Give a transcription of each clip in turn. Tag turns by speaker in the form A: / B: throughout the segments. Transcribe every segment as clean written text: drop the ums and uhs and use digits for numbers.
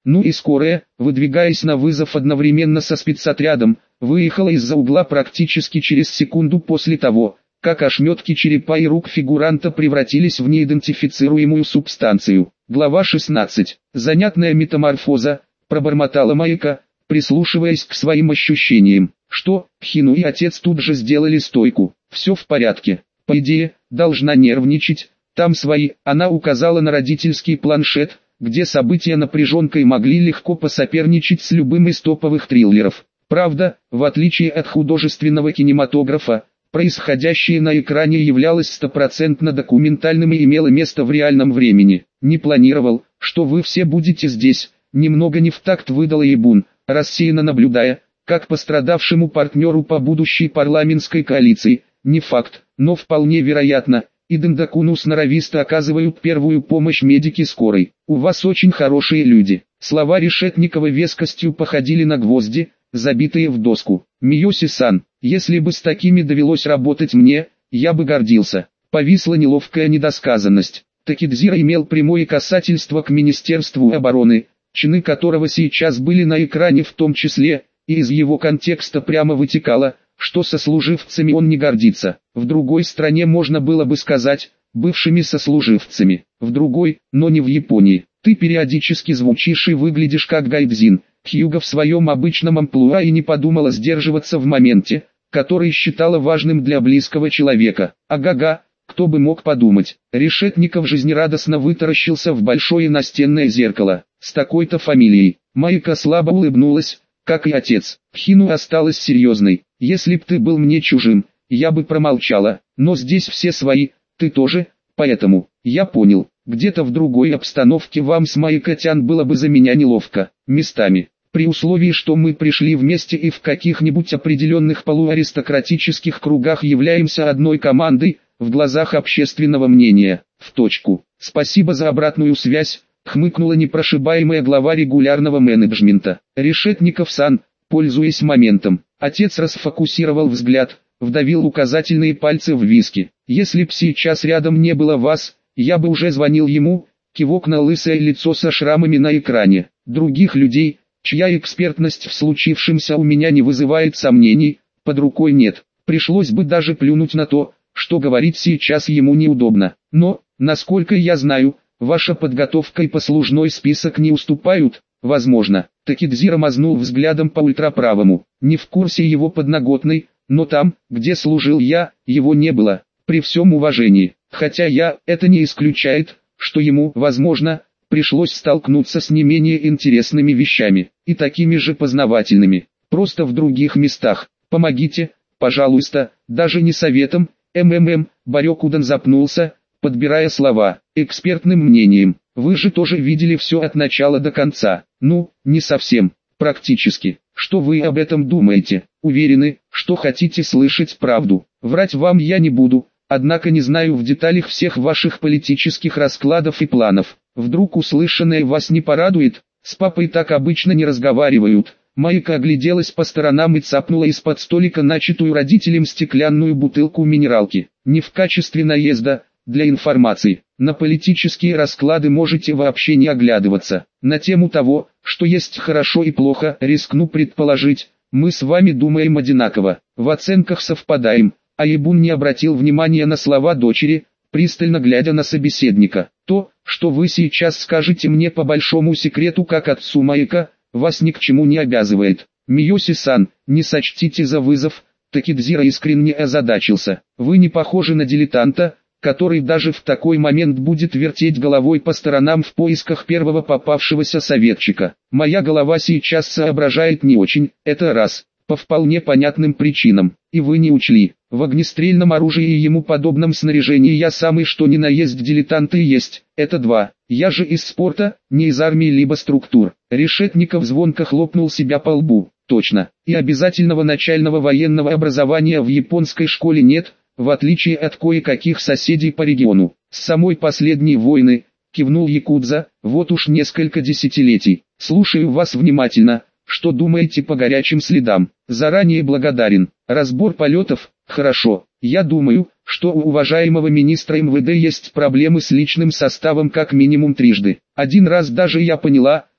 A: Ну и скорая, выдвигаясь на вызов одновременно со спецотрядом, выехала из-за угла практически через секунду после того, как ошметки черепа и рук фигуранта превратились в неидентифицируемую субстанцию. Глава 16. Занятная метаморфоза, пробормотала Майка, прислушиваясь к своим ощущениям. Что, Хину и отец тут же сделали стойку. Все в порядке. По идее, должна нервничать. Там свои. Она указала на родительский планшет, где события напряженкой могли легко посоперничать с любым из топовых триллеров. Правда, в отличие от художественного кинематографа, происходящее на экране являлось стопроцентно документальным и имело место в реальном времени. «Не планировал, что вы все будете здесь», немного не в такт выдала Ибун, рассеянно наблюдая, как пострадавшему партнеру по будущей парламентской коалиции, не факт, но вполне вероятно, и Дендакуну сноровисто оказывают первую помощь медики скорой. «У вас очень хорошие люди». Слова Решетникова вескостью походили на гвозди, забитые в доску. «Миоси-сан, если бы с такими довелось работать мне, я бы гордился». Повисла неловкая недосказанность. Такидзира имел прямое касательство к Министерству обороны, чины которого сейчас были на экране в том числе, и из его контекста прямо вытекало, что сослуживцами он не гордится. В другой стране можно было бы сказать, бывшими сослуживцами. В другой, но не в Японии. «Ты периодически звучишь и выглядишь как гайдзин». Хьюго в своем обычном амплуа и не подумала сдерживаться в моменте, который считала важным для близкого человека. Ага-га, кто бы мог подумать. Решетников жизнерадостно вытаращился в большое настенное зеркало. С такой-то фамилией. Майка слабо улыбнулась, как и отец. Хину осталась серьезной. «Если б ты был мне чужим, я бы промолчала, но здесь все свои, ты тоже, поэтому, я понял, где-то в другой обстановке вам с Майкотян было бы за меня неловко, местами, при условии, что мы пришли вместе и в каких-нибудь определенных полуаристократических кругах являемся одной командой, в глазах общественного мнения, в точку. Спасибо за обратную связь», хмыкнула непрошибаемая глава регулярного менеджмента. «Решетников-сан», пользуясь моментом, отец расфокусировал взгляд, вдавил указательные пальцы в виски. «Если б сейчас рядом не было вас, я бы уже звонил ему», кивок на лысое лицо со шрамами на экране. «Других людей, чья экспертность в случившемся у меня не вызывает сомнений, под рукой нет. Пришлось бы даже плюнуть на то, что говорить сейчас ему неудобно. Но, насколько я знаю, ваша подготовка и послужной список не уступают, возможно». Такидзира мазнул взглядом по ультраправому. «Не в курсе его подноготной, но там, где служил я, его не было, при всем уважении. Хотя это не исключает, что ему, возможно, пришлось столкнуться с не менее интересными вещами, и такими же познавательными, просто в других местах. Помогите, пожалуйста, даже не советом, Барёкудан запнулся, подбирая слова, экспертным мнением. Вы же тоже видели все от начала до конца. Ну, не совсем, практически. Что вы об этом думаете? Уверены, что хотите слышать правду? Врать вам я не буду, однако не знаю в деталях всех ваших политических раскладов и планов. Вдруг услышанное вас не порадует? С папой так обычно не разговаривают». Майка огляделась по сторонам и цапнула из-под столика начатую родителям стеклянную бутылку минералки. «Не в качестве наезда, для информации. На политические расклады можете вообще не оглядываться. На тему того, что есть хорошо и плохо, рискну предположить, мы с вами думаем одинаково, в оценках совпадаем». А Ибун не обратил внимания на слова дочери, пристально глядя на собеседника. «То, что вы сейчас скажете мне по большому секрету как отцу Майка, вас ни к чему не обязывает. Миоси-сан, не сочтите за вызов». Такидзира искренне озадачился. «Вы не похожи на дилетанта, который даже в такой момент будет вертеть головой по сторонам в поисках первого попавшегося советчика. Моя голова сейчас соображает не очень, это раз, по вполне понятным причинам, и вы не учли. В огнестрельном оружии и ему подобном снаряжении я самый что ни на есть дилетант и есть, это два. Я же из спорта, не из армии либо структур». Решетников звонко хлопнул себя по лбу. «Точно, и обязательного начального военного образования в японской школе нет, в отличие от кое-каких соседей по региону. С самой последней войны», кивнул Якудза, «вот уж несколько десятилетий. Слушаю вас внимательно, что думаете по горячим следам. Заранее благодарен. Разбор полетов, хорошо. Я думаю, что у уважаемого министра МВД есть проблемы с личным составом как минимум трижды. Один раз даже я поняла,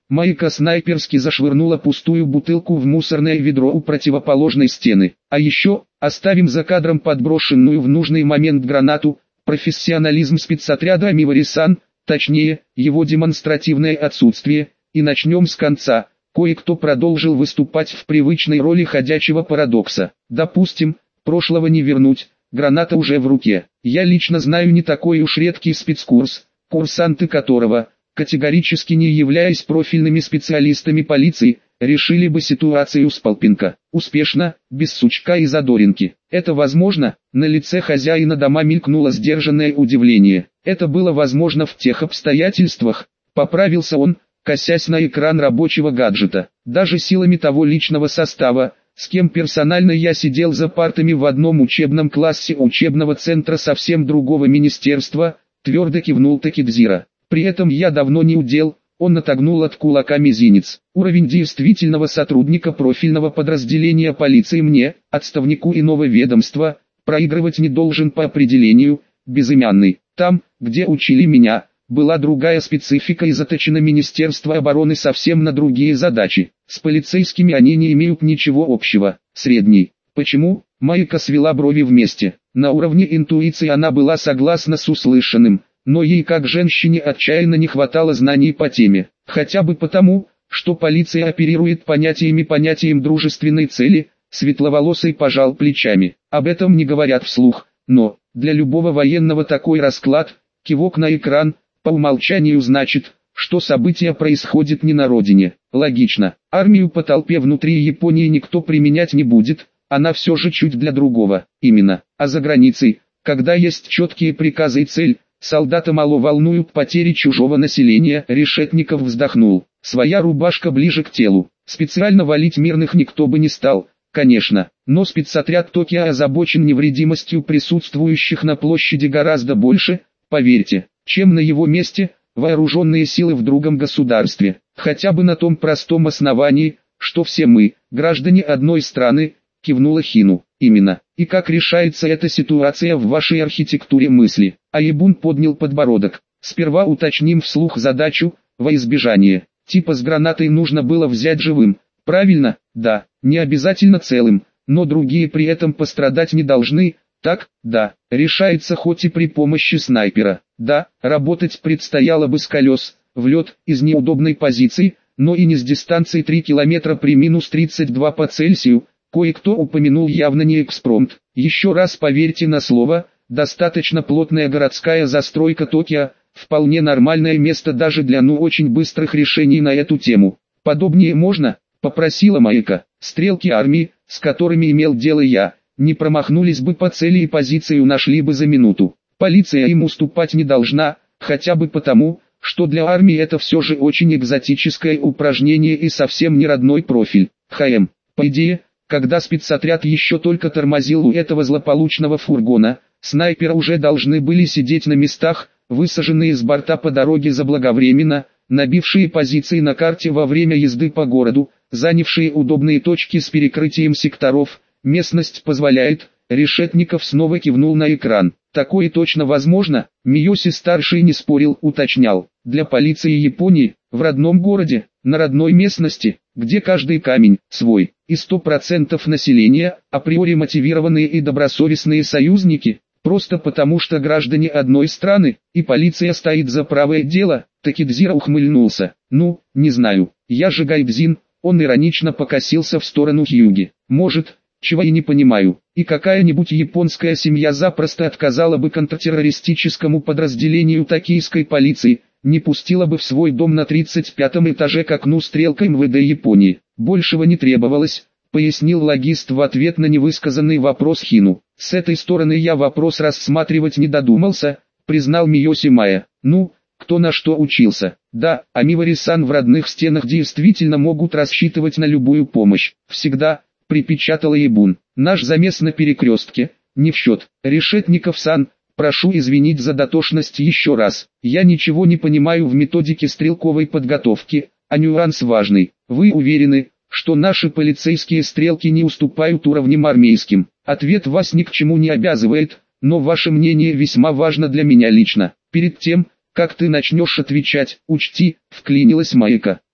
A: Майка снайперски зашвырнула пустую бутылку в мусорное ведро у противоположной стены. А еще, оставим за кадром подброшенную в нужный момент гранату, профессионализм спецотряда Амивари-сан, точнее, его демонстративное отсутствие, и начнем с конца. Кое-кто продолжил выступать в привычной роли ходячего парадокса. Допустим, прошлого не вернуть, граната уже в руке. Я лично знаю не такой уж редкий спецкурс, курсанты которого, категорически не являясь профильными специалистами полиции, решили бы ситуацию с полпинка. Успешно, без сучка и задоринки. Это возможно? На лице хозяина дома мелькнуло сдержанное удивление. Это было возможно в тех обстоятельствах, поправился он, косясь на экран рабочего гаджета. Даже силами того личного состава, с кем персонально я сидел за партами в одном учебном классе учебного центра совсем другого министерства, твердо кивнул Такидзира. При этом я давно не удел, он отогнул от кулака мизинец. Уровень действительного сотрудника профильного подразделения полиции мне, отставнику иного ведомства, проигрывать не должен по определению, безымянный. Там, где учили меня, была другая специфика и заточено Министерство обороны совсем на другие задачи. С полицейскими они не имеют ничего общего. Средний. Почему? Майка свела брови вместе. На уровне интуиции она была согласна с услышанным, но ей как женщине отчаянно не хватало знаний по теме. Хотя бы потому, что полиция оперирует понятием дружественной цели, светловолосый пожал плечами. Об этом не говорят вслух, но, для любого военного такой расклад, кивок на экран, по умолчанию значит, что событие происходит не на родине. Логично, армию по толпе внутри Японии никто применять не будет, она все же чуть для другого, именно. А за границей, когда есть четкие приказы и цель, солдата мало волнуют потери чужого населения. Решетников вздохнул. Своя рубашка ближе к телу. Специально валить мирных никто бы не стал, конечно, но спецотряд Токио озабочен невредимостью присутствующих на площади гораздо больше, поверьте, чем на его месте вооруженные силы в другом государстве. Хотя бы на том простом основании, что все мы, граждане одной страны, кивнула Хину. Именно. И как решается эта ситуация в вашей архитектуре мысли? Аибун поднял подбородок. Сперва уточним вслух задачу, во избежание. Типа с гранатой нужно было взять живым. Правильно? Да. Не обязательно целым, но другие при этом пострадать не должны. Так? Да. Решается хоть и при помощи снайпера. Да, работать предстояло бы с колес, в лед, из неудобной позиции, но и не с дистанции 3 километра при минус 32 по Цельсию. Кое-кто упомянул явно не экспромт. Еще раз поверьте на слово, достаточно плотная городская застройка Токио, вполне нормальное место даже для очень быстрых решений на эту тему. Подобнее можно? Попросила Майка. Стрелки армии, с которыми имел дело я, не промахнулись бы по цели и позицию нашли бы за минуту. Полиция им уступать не должна, хотя бы потому, что для армии это все же очень экзотическое упражнение и совсем не родной профиль. По идее, когда спецотряд еще только тормозил у этого злополучного фургона, снайперы уже должны были сидеть на местах, высаженные с борта по дороге заблаговременно, набившие позиции на карте во время езды по городу, занявшие удобные точки с перекрытием секторов. Местность позволяет. Решетников снова кивнул на экран. Такое точно возможно? Миоси-старший не спорил, уточнял. Для полиции Японии, в родном городе, на родной местности, где каждый камень свой, и 100% населения, априори мотивированные и добросовестные союзники, просто потому что граждане одной страны, и полиция стоит за правое дело. Такидзира ухмыльнулся. Ну, не знаю, я же гайдзин. Он иронично покосился в сторону Хьюги. Может, чего и не понимаю, и какая-нибудь японская семья запросто отказала бы контртеррористическому подразделению токийской полиции, не пустила бы в свой дом на 35-м этаже к окну стрелка МВД Японии. Большего не требовалось, пояснил логист в ответ на невысказанный вопрос Хину. С этой стороны я вопрос рассматривать не додумался, признал Миоси Майя. Ну, кто на что учился. Да, Амивари-сан в родных стенах действительно могут рассчитывать на любую помощь. Всегда, припечатала Ебун. Наш замес на перекрестке, не в счет. Решетников-сан, прошу извинить за дотошность еще раз. Я ничего не понимаю в методике стрелковой подготовки, а нюанс важный. Вы уверены, что наши полицейские стрелки не уступают уровням армейским? Ответ вас ни к чему не обязывает, но ваше мнение весьма важно для меня лично. Перед тем, как ты начнешь отвечать, учти, вклинилась Майка.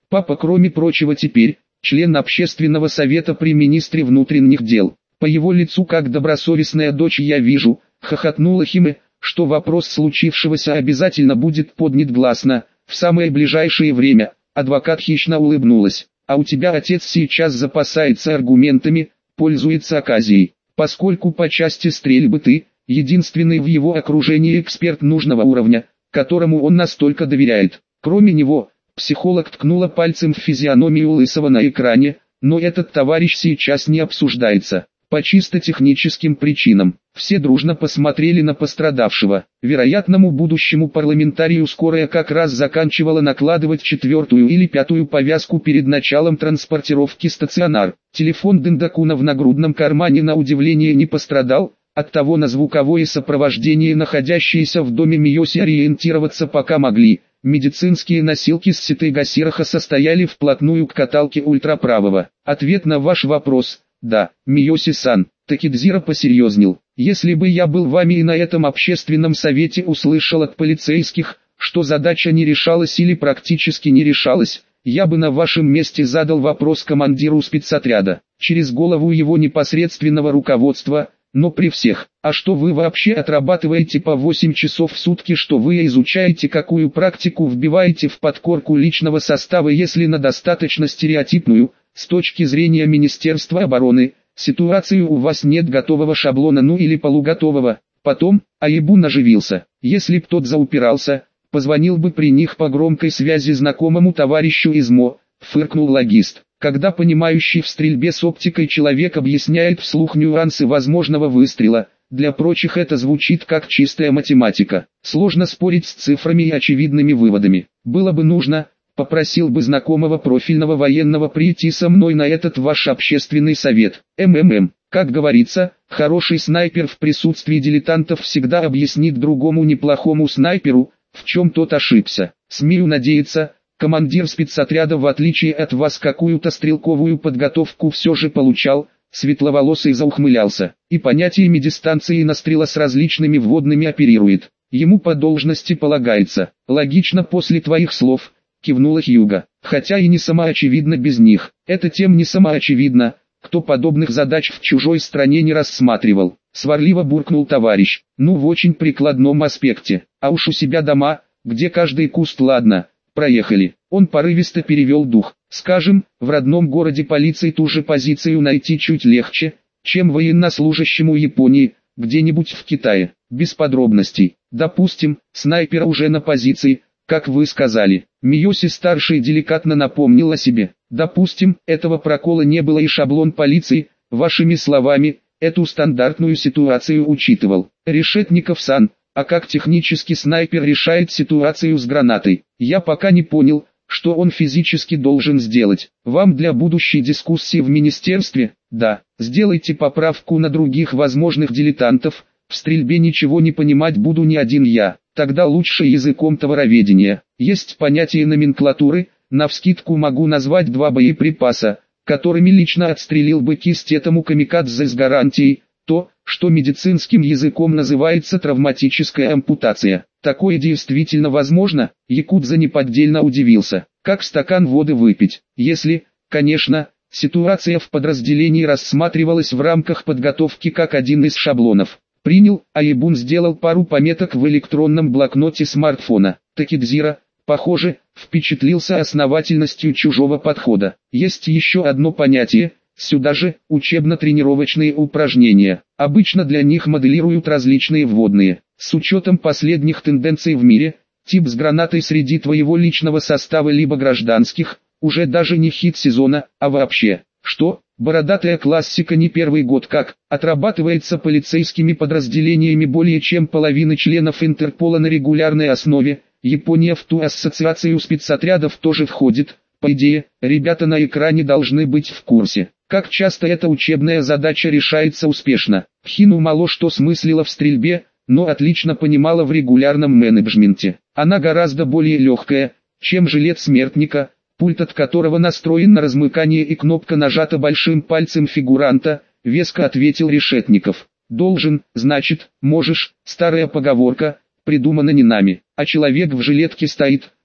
A: Папа, кроме прочего, теперь член общественного совета при министре внутренних дел. По его лицу, как добросовестная дочь, я вижу, хохотнула Химе, что вопрос случившегося обязательно будет поднят гласно, в самое ближайшее время. Адвокат хищно улыбнулась. А у тебя отец сейчас запасается аргументами, пользуется оказией. Поскольку по части стрельбы ты единственный в его окружении эксперт нужного уровня, которому он настолько доверяет. Кроме него, психолог ткнула пальцем в физиономию Лысого на экране, но этот товарищ сейчас не обсуждается. По чисто техническим причинам. Все дружно посмотрели на пострадавшего. Вероятному будущему парламентарию скорая как раз заканчивала накладывать 4-ю или 5-ю повязку перед началом транспортировки стационар. Телефон Дендакуна в нагрудном кармане на удивление не пострадал, оттого на звуковое сопровождение находящиеся в доме Миоси ориентироваться пока могли. Медицинские носилки с Ситайгасираха состояли вплотную к каталке ультраправого. Ответ на ваш вопрос – да, Миоси-сан. Такидзира посерьезнел. Если бы я был вами и на этом общественном совете услышал от полицейских, что задача не решалась или практически не решалась, я бы на вашем месте задал вопрос командиру спецотряда, через голову его непосредственного руководства, но при всех. А что вы вообще отрабатываете по 8 часов в сутки, что вы изучаете, какую практику вбиваете в подкорку личного состава, если на достаточно стереотипную, с точки зрения Министерства обороны, ситуацию у вас нет готового шаблона, ну или полуготового. Потом, Аибун оживился. Если б тот заупирался, позвонил бы при них по громкой связи знакомому товарищу из МО, фыркнул логист. Когда понимающий в стрельбе с оптикой человек объясняет вслух нюансы возможного выстрела, для прочих это звучит как чистая математика. Сложно спорить с цифрами и очевидными выводами. Было бы нужно, попросил бы знакомого профильного военного прийти со мной на этот ваш общественный совет. Как говорится, хороший снайпер в присутствии дилетантов всегда объяснит другому неплохому снайперу, в чем тот ошибся. Смею надеяться, командир спецотряда в отличие от вас какую-то стрелковую подготовку все же получал. Светловолосый заухмылялся, и понятиями дистанции настрела с различными вводными оперирует. Ему по должности полагается. Логично после твоих слов, кивнула Хьюга, хотя и не самоочевидно без них. Это тем не самоочевидно, кто подобных задач в чужой стране не рассматривал. Сварливо буркнул товарищ, ну в очень прикладном аспекте. А уж у себя дома, где каждый куст ладно, проехали. Он порывисто перевел дух. Скажем, в родном городе полиции ту же позицию найти чуть легче, чем военнослужащему Японии, где-нибудь в Китае. Без подробностей. Допустим, снайпер уже на позиции, как вы сказали. Миоси-старший деликатно напомнил о себе. Допустим, этого прокола не было и шаблон полиции, вашими словами, эту стандартную ситуацию учитывал. Решетников-сан, а как технически снайпер решает ситуацию с гранатой? Я пока не понял, что он физически должен сделать. Вам для будущей дискуссии в министерстве, да, сделайте поправку на других возможных дилетантов, в стрельбе ничего не понимать буду не один я. Тогда лучше языком товароведения. Есть понятие номенклатуры, навскидку могу назвать 2 боеприпаса, которыми лично отстрелил бы кисть этому камикадзе с гарантией, то, что медицинским языком называется травматическая ампутация. Такое действительно возможно? Якудза неподдельно удивился. Как стакан воды выпить? Если, конечно, ситуация в подразделении рассматривалась в рамках подготовки как один из шаблонов. Принял, Аибун сделал пару пометок в электронном блокноте смартфона. Такидзира, похоже, впечатлился основательностью чужого подхода. Есть еще одно понятие, сюда же, учебно-тренировочные упражнения. Обычно для них моделируют различные вводные. С учетом последних тенденций в мире, тип с гранатой среди твоего личного состава либо гражданских, уже даже не хит сезона, а вообще. Что? Бородатая классика не первый год как, отрабатывается полицейскими подразделениями более чем половины членов Интерпола на регулярной основе. Япония в ту ассоциацию спецотрядов тоже входит. По идее, ребята на экране должны быть в курсе, как часто эта учебная задача решается успешно. Хину мало что смыслила в стрельбе, но отлично понимала в регулярном менеджменте. Она гораздо более легкая, чем жилет смертника, пульт от которого настроен на размыкание и кнопка нажата большим пальцем фигуранта, веско ответил Решетников. Должен, значит, можешь, старая поговорка, придумана не нами, а человек в жилетке стоит,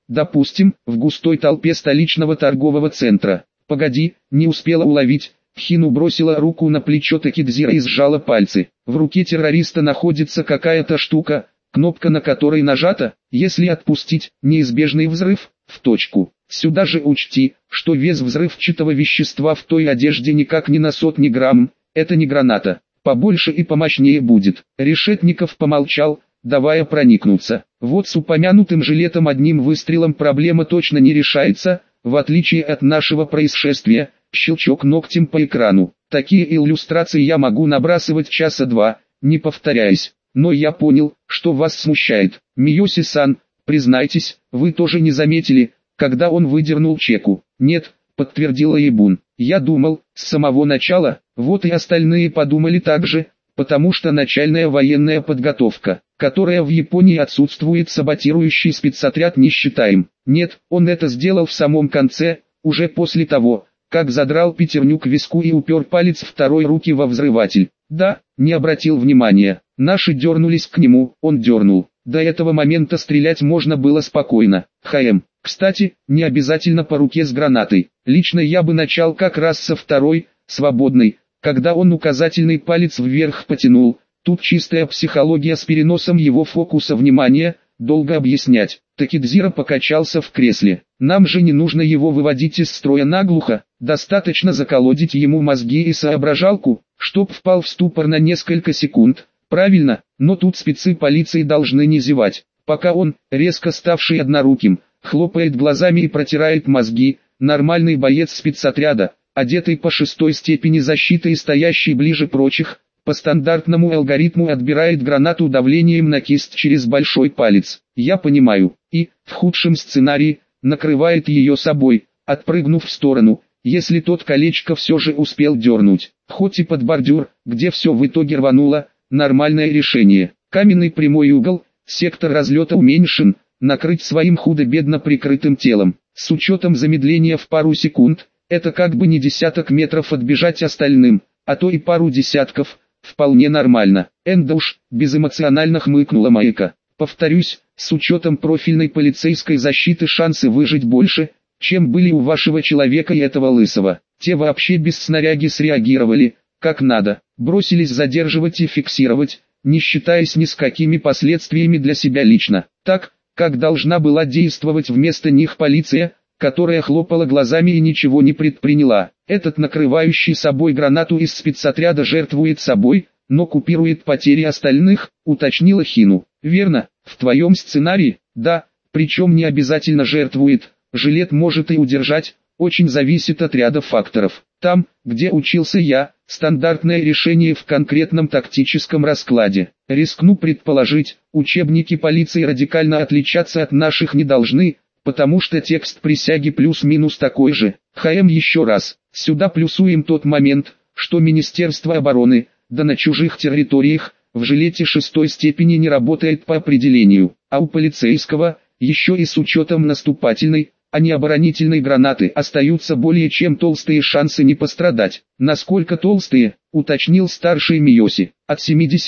A: Допустим, в густой толпе столичного торгового центра. Погоди, не успела уловить. Хину бросила руку на плечо Такидзира и сжала пальцы. В руке террориста находится какая-то штука, кнопка на которой нажата. Если отпустить, неизбежный взрыв, в точку. Сюда же учти, что вес взрывчатого вещества в той одежде никак не на сотни грамм, это не граната. Побольше и помощнее будет. Решетников помолчал, давая проникнуться. Вот с упомянутым жилетом одним выстрелом проблема точно не решается, в отличие от нашего происшествия. Щелчок ногтем по экрану. Такие иллюстрации я могу набрасывать часа два, не повторяясь. Но я понял, что вас смущает. Миоси-сан, признайтесь, вы тоже не заметили, когда он выдернул чеку? Нет, подтвердила Ебун. Я думал, с самого начала, вот и остальные подумали так же, потому что начальная военная подготовка, которая в Японии отсутствует, саботирующий спецотряд не считаем. Нет, он это сделал в самом конце, уже после того, как задрал пятерню к виску и упер палец второй руки во взрыватель. Да, не обратил внимания. Наши дернулись к нему, он дернул. До этого момента стрелять можно было спокойно. Кстати, не обязательно по руке с гранатой. Лично я бы начал как раз со второй, свободной, когда он указательный палец вверх потянул. Тут чистая психология с переносом его фокуса внимания, долго объяснять. Такидзира покачался в кресле. Нам же не нужно его выводить из строя наглухо, достаточно заколодить ему мозги и соображалку, чтоб впал в ступор на несколько секунд. Правильно, но тут спецы полиции должны не зевать. Пока он, резко ставший одноруким, хлопает глазами и протирает мозги, нормальный боец спецотряда, одетый по 6-й степени защиты и стоящий ближе прочих, по стандартному алгоритму отбирает гранату давлением на кисть через большой палец. Я понимаю, и, в худшем сценарии, накрывает ее собой, отпрыгнув в сторону, если тот колечко все же успел дернуть. Хоть и под бордюр, где все в итоге рвануло, нормальное решение. Каменный прямой угол, сектор разлета уменьшен, накрыть своим худо-бедно прикрытым телом. С учетом замедления в пару секунд, это как бы не десяток метров отбежать остальным, а то и пару десятков, вполне нормально. Эндауш, безэмоционально хмыкнула Майка. Повторюсь, с учетом профильной полицейской защиты шансы выжить больше, чем были у вашего человека и этого лысого. Те вообще без снаряги среагировали, как надо, бросились задерживать и фиксировать, не считаясь ни с какими последствиями для себя лично. Так, как должна была действовать вместо них полиция, которая хлопала глазами и ничего не предприняла. Этот накрывающий собой гранату из спецотряда жертвует собой, но купирует потери остальных, уточнила Хину. Верно, в твоем сценарии, да, причем не обязательно жертвует, жилет может и удержать, очень зависит от ряда факторов. Там, где учился я, стандартное решение в конкретном тактическом раскладе. Рискну предположить, учебники полиции радикально отличаться от наших не должны, потому что текст присяги плюс-минус такой же. Еще раз, сюда плюсуем тот момент, что Министерство обороны, да на чужих территориях, в жилете 6-й степени не работает по определению, а у полицейского, еще и с учетом наступательной, а не оборонительной гранаты, остаются более чем толстые шансы не пострадать. Насколько толстые, уточнил старший Миоси, от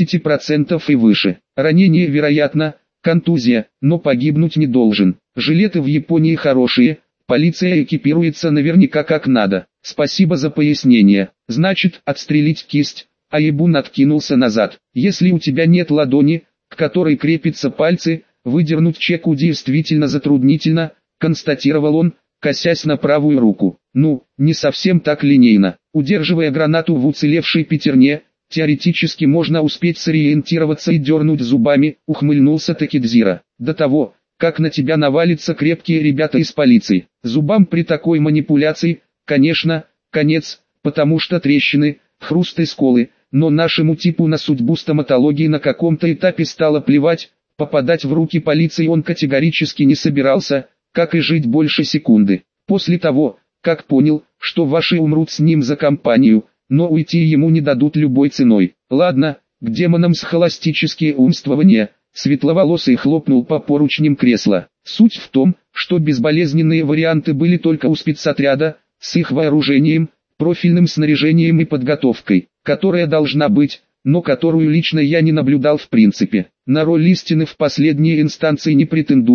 A: 70% и выше. Ранение вероятно, контузия, но погибнуть не должен. Жилеты в Японии хорошие, полиция экипируется наверняка как надо. Спасибо за пояснение. Значит, отстрелить кисть. А Ебун откинулся назад. Если у тебя нет ладони, к которой крепятся пальцы, выдернуть чеку действительно затруднительно, констатировал он, косясь на правую руку. Ну, не совсем так линейно. Удерживая гранату в уцелевшей пятерне, теоретически можно успеть сориентироваться и дернуть зубами, ухмыльнулся Такидзира. До того, как на тебя навалятся крепкие ребята из полиции. Зубам при такой манипуляции, конечно, конец, потому что трещины, хруст и сколы, но нашему типу на судьбу стоматологии на каком-то этапе стало плевать, попадать в руки полиции он категорически не собирался, как и жить больше секунды. После того, как понял, что ваши умрут с ним за компанию, но уйти ему не дадут любой ценой. Ладно, к демонам схоластические умствования. Светловолосый хлопнул по поручням кресла. Суть в том, что безболезненные варианты были только у спецотряда, с их вооружением, профильным снаряжением и подготовкой, которая должна быть, но которую лично я не наблюдал в принципе. На роль истины в последней инстанции не претендую,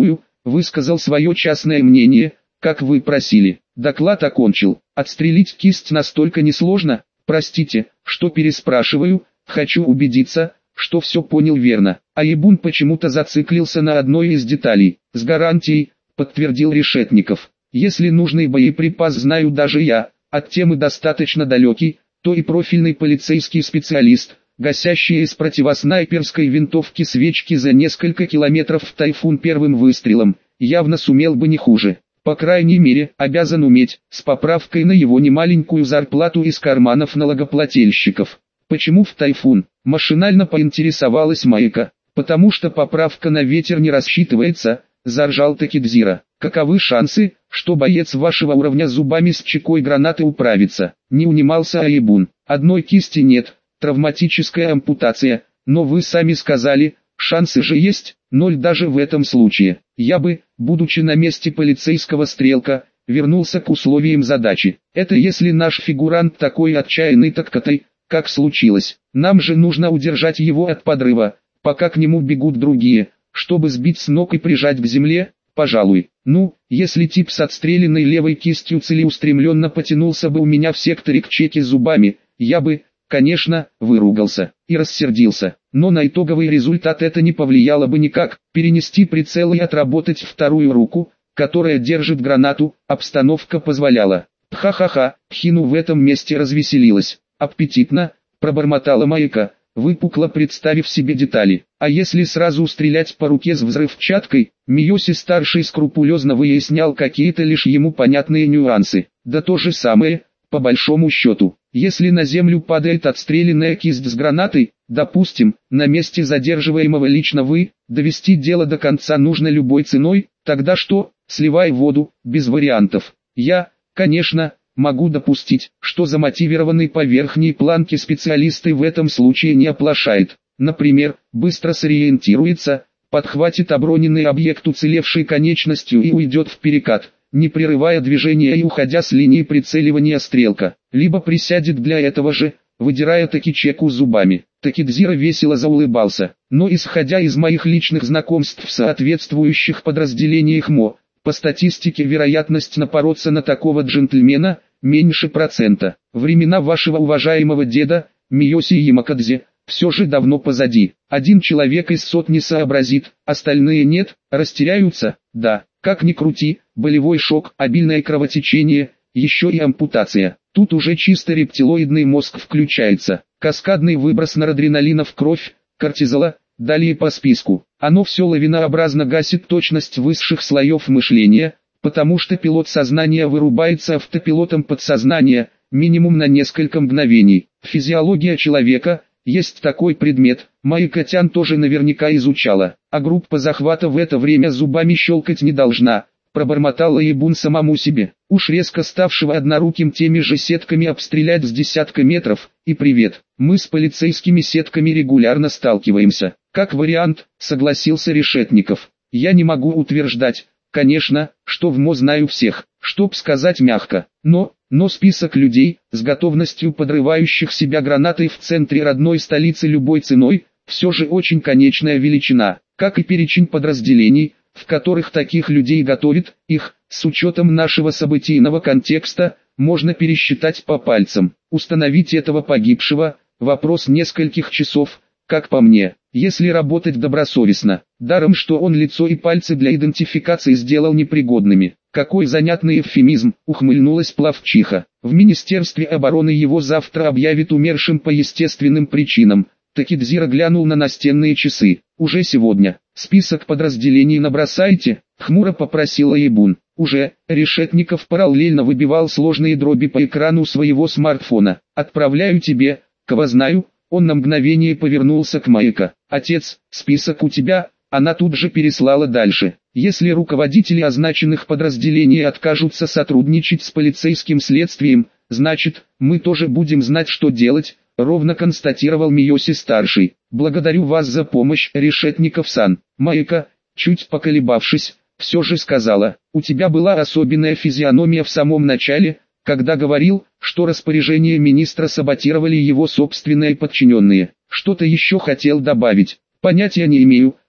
A: высказал свое частное мнение, как вы просили. Доклад окончил. Отстрелить кисть настолько несложно? Простите, что переспрашиваю, хочу убедиться, что все понял верно. Аибун почему-то зациклился на одной из деталей. С гарантией, подтвердил Решетников. Если нужный боеприпас знаю даже я, от темы достаточно далекий, то и профильный полицейский специалист, гасящий из противоснайперской винтовки свечки за несколько километров в Тайфун первым выстрелом, явно сумел бы не хуже. По крайней мере, обязан уметь, с поправкой на его немаленькую зарплату из карманов налогоплательщиков. Почему в Тайфун? Машинально поинтересовалась Майка. Потому что поправка на ветер не рассчитывается, заржал Такидзира. Каковы шансы, что боец вашего уровня зубами с чекой гранаты управится? Не унимался Аибун. Одной кисти нет, травматическая ампутация, но вы сами сказали, шансы же есть, 0 даже в этом случае. Я бы, будучи на месте полицейского стрелка, вернулся к условиям задачи. Это если наш фигурант такой отчаянный так-катай, как случилось. Нам же нужно удержать его от подрыва, пока к нему бегут другие, чтобы сбить с ног и прижать к земле, пожалуй. Ну, если тип с отстрелянной левой кистью целеустремленно потянулся бы у меня в секторе к чеке зубами, я бы, конечно, выругался и рассердился. Но на итоговый результат это не повлияло бы никак. Перенести прицел и отработать вторую руку, которая держит гранату, обстановка позволяла. Ха-ха-ха, Хину в этом месте развеселилась. Аппетитно, пробормотала Майка, выпукло представив себе детали. А если сразу стрелять по руке с взрывчаткой? Миоси-старший скрупулезно выяснял какие-то лишь ему понятные нюансы. Да то же самое, по большому счету. Если на землю падает отстрелянная кисть с гранатой, допустим, на месте задерживаемого лично вы, довести дело до конца нужно любой ценой, тогда что, сливай воду, без вариантов. Я, конечно, могу допустить, что замотивированный по верхней планке специалисты в этом случае не оплошает. Например, быстро сориентируется, подхватит оброненный объект уцелевшей конечностью и уйдет в перекат, не прерывая движения и уходя с линии прицеливания стрелка. Либо присядет для этого же, выдирая таки чеку зубами. Такидзира весело заулыбался. Но исходя из моих личных знакомств в соответствующих подразделениях МО, по статистике вероятность напороться на такого джентльмена – меньше процента. Времена вашего уважаемого деда, Миоси Ямакадзе, все же давно позади. Один человек из сотни сообразит, остальные нет, растеряются, да. Как ни крути, болевой шок, обильное кровотечение, еще и ампутация. Тут уже чисто рептилоидный мозг включается. Каскадный выброс норадреналина в кровь, кортизола, далее по списку. Оно все лавинообразно гасит точность высших слоев мышления, потому что пилот сознания вырубается автопилотом подсознания, минимум на несколько мгновений. Физиология человека, есть такой предмет, Майка Тян тоже наверняка изучала, а группа захвата в это время зубами щелкать не должна, пробормотал Аибун самому себе. Уж резко ставшего одноруким теми же сетками обстрелять с десятка метров, и привет, мы с полицейскими сетками регулярно сталкиваемся. Как вариант, согласился Решетников. Я не могу утверждать, конечно, что в МО знаю всех, чтоб сказать мягко, но список людей, с готовностью подрывающих себя гранатой в центре родной столицы любой ценой, все же очень конечная величина, как и перечень подразделений, в которых таких людей готовят, их, с учетом нашего событийного контекста, можно пересчитать по пальцам. Установить этого погибшего – вопрос нескольких часов, как по мне, если работать добросовестно. Даром, что он лицо и пальцы для идентификации сделал непригодными. Какой занятный эвфемизм, ухмыльнулась плавчиха. В Министерстве обороны его завтра объявят умершим по естественным причинам. Такидзира глянул на настенные часы. Уже сегодня. Список подразделений набросайте, хмуро попросила Аибун. Уже. Решетников параллельно выбивал сложные дроби по экрану своего смартфона. Отправляю тебе, кого знаю. Он на мгновение повернулся к Майка. Отец, список у тебя. Она тут же переслала дальше. Если руководители означенных подразделений откажутся сотрудничать с полицейским следствием, значит, мы тоже будем знать, что делать, ровно констатировал Миоси-старший. Благодарю вас за помощь, Решетников-сан. Майка, чуть поколебавшись, все же сказала, у тебя была особенная физиономия в самом начале, когда говорил, что распоряжение министра саботировали его собственные подчиненные. Что-то еще хотел добавить. Понятия не имею,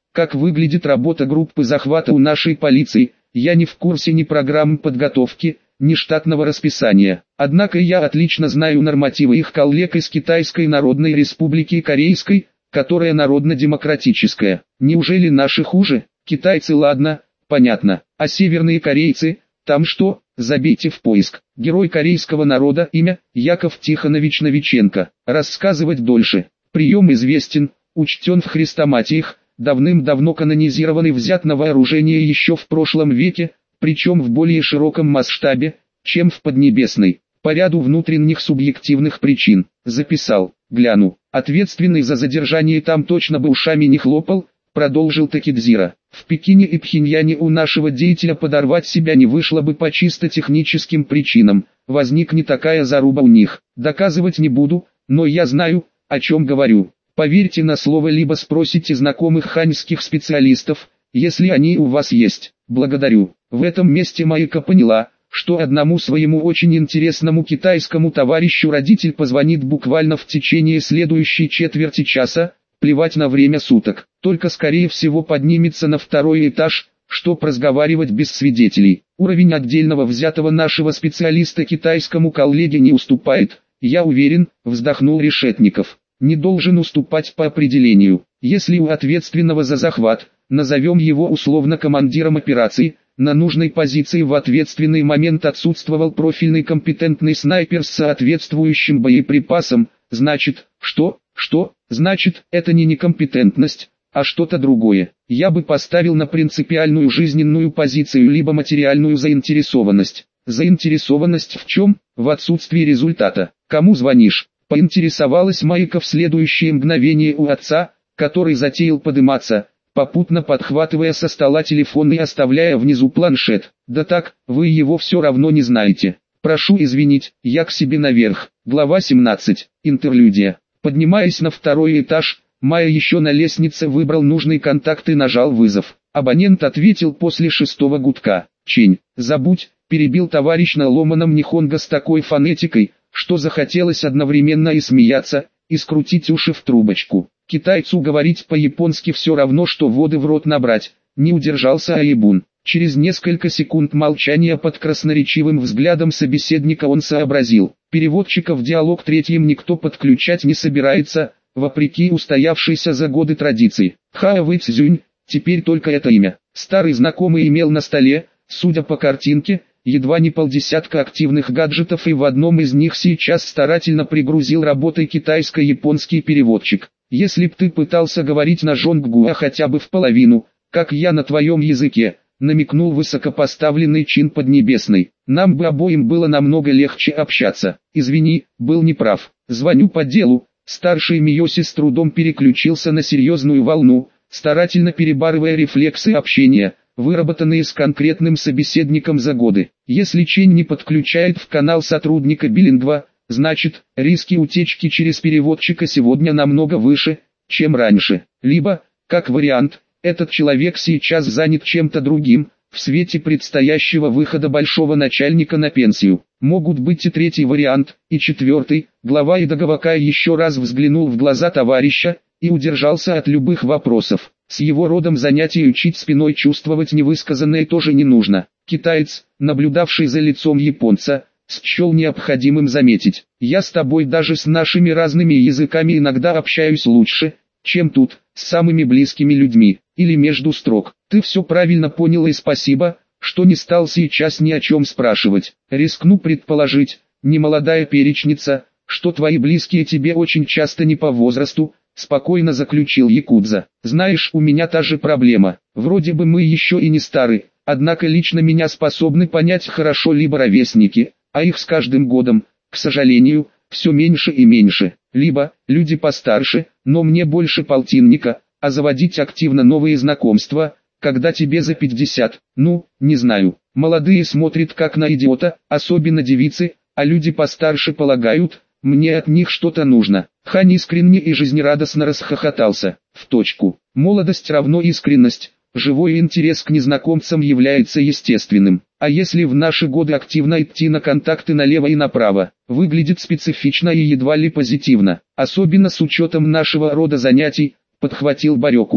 A: как выглядит работа группы захвата у нашей полиции, я не в курсе ни программы подготовки, ни штатного расписания. Однако я отлично знаю нормативы их коллег из Китайской Народной Республики Корейской, которая народно-демократическая. Неужели наши хуже? Китайцы ладно, понятно, а северные корейцы, там что? Забейте в поиск. Герой корейского народа, имя Яков Тихонович Новиченко. Рассказывать дольше. Прием известен, учтен в хрестоматиях, давным-давно канонизированный, взят на вооружение еще в прошлом веке, причем в более широком масштабе, чем в Поднебесной. По ряду внутренних субъективных причин. Записал, гляну. Ответственный за задержание там точно бы ушами не хлопал, продолжил Такидзира. В Пекине и Пхеньяне у нашего деятеля подорвать себя не вышло бы по чисто техническим причинам. Возникнет такая заруба у них. Доказывать не буду, но я знаю, о чем говорю. Поверьте на слово, либо спросите знакомых ханьских специалистов, если они у вас есть. Благодарю. В этом месте Майка поняла, что одному своему очень интересному китайскому товарищу родитель позвонит буквально в течение следующей четверти часа, плевать на время суток, только скорее всего поднимется на второй этаж, чтоб разговаривать без свидетелей. Уровень отдельного взятого нашего специалиста китайскому коллеге не уступает, я уверен, вздохнул Решетников. Не должен уступать по определению. Если у ответственного за захват, назовем его условно командиром операции, на нужной позиции в ответственный момент отсутствовал профильный компетентный снайпер с соответствующим боеприпасом, значит, что? Значит, это не некомпетентность, а что-то другое. Я бы поставил на принципиальную жизненную позицию либо материальную заинтересованность. Заинтересованность в чем? В отсутствии результата. Кому звонишь? Поинтересовалась Майка в следующее мгновение у отца, который затеял подыматься, попутно подхватывая со стола телефон и оставляя внизу планшет. Да так, вы его все равно не знаете. Прошу извинить, я к себе наверх. Глава 17. Интерлюдия. Поднимаясь на второй этаж, Майя еще на лестнице выбрал нужный контакт и нажал вызов. Абонент ответил после 6-го гудка. «Чень, забудь», перебил товарищ на ломаном нихонго с такой фонетикой, что захотелось одновременно и смеяться, и скрутить уши в трубочку. Китайцу говорить по-японски все равно, что воды в рот набрать, не удержался Аибун. Через несколько секунд молчания под красноречивым взглядом собеседника он сообразил. Переводчика в диалог третьим никто подключать не собирается, вопреки устоявшейся за годы традиции. Хао Вэй Цзюнь, теперь только это имя. Старый знакомый имел на столе, судя по картинке, едва не полдесятка активных гаджетов, и в одном из них сейчас старательно пригрузил работой китайско-японский переводчик. Если б ты пытался говорить на жонггуа хотя бы в половину, как я на твоем языке, намекнул высокопоставленный чин Поднебесной, нам бы обоим было намного легче общаться. Извини, был неправ. Звоню по делу. Старший Миоси с трудом переключился на серьезную волну, старательно перебарывая рефлексы общения, выработанные с конкретным собеседником за годы. Если Чень не подключает в канал сотрудника билингва, значит, риски утечки через переводчика сегодня намного выше, чем раньше. Либо, как вариант, этот человек сейчас занят чем-то другим, в свете предстоящего выхода большого начальника на пенсию. Могут быть и третий вариант, и четвертый. Глава Идагавакая еще раз взглянул в глаза товарища, и удержался от любых вопросов. С его родом занятий учить спиной чувствовать невысказанное тоже не нужно. Китаец, наблюдавший за лицом японца, счел необходимым заметить: «Я с тобой даже с нашими разными языками иногда общаюсь лучше, чем тут, с самыми близкими людьми». Или между строк: «Ты все правильно понял и спасибо, что не стал сейчас ни о чем спрашивать. Рискну предположить, немолодая перечница, что твои близкие тебе очень часто не по возрасту», спокойно заключил якудза. «Знаешь, у меня та же проблема. Вроде бы мы еще и не стары, однако лично меня способны понять хорошо либо ровесники, а их с каждым годом, к сожалению, все меньше и меньше, либо люди постарше, но мне больше полтинника, а заводить активно новые знакомства, когда тебе за 50, ну, не знаю. Молодые смотрят как на идиота, особенно девицы, а люди постарше полагают, мне от них что-то нужно». Хан искренне и жизнерадостно расхохотался. В точку. Молодость равно искренность, живой интерес к незнакомцам является естественным. А если в наши годы активно идти на контакты налево и направо, выглядит специфично и едва ли позитивно, особенно с учетом нашего рода занятий, подхватил Барёкудан.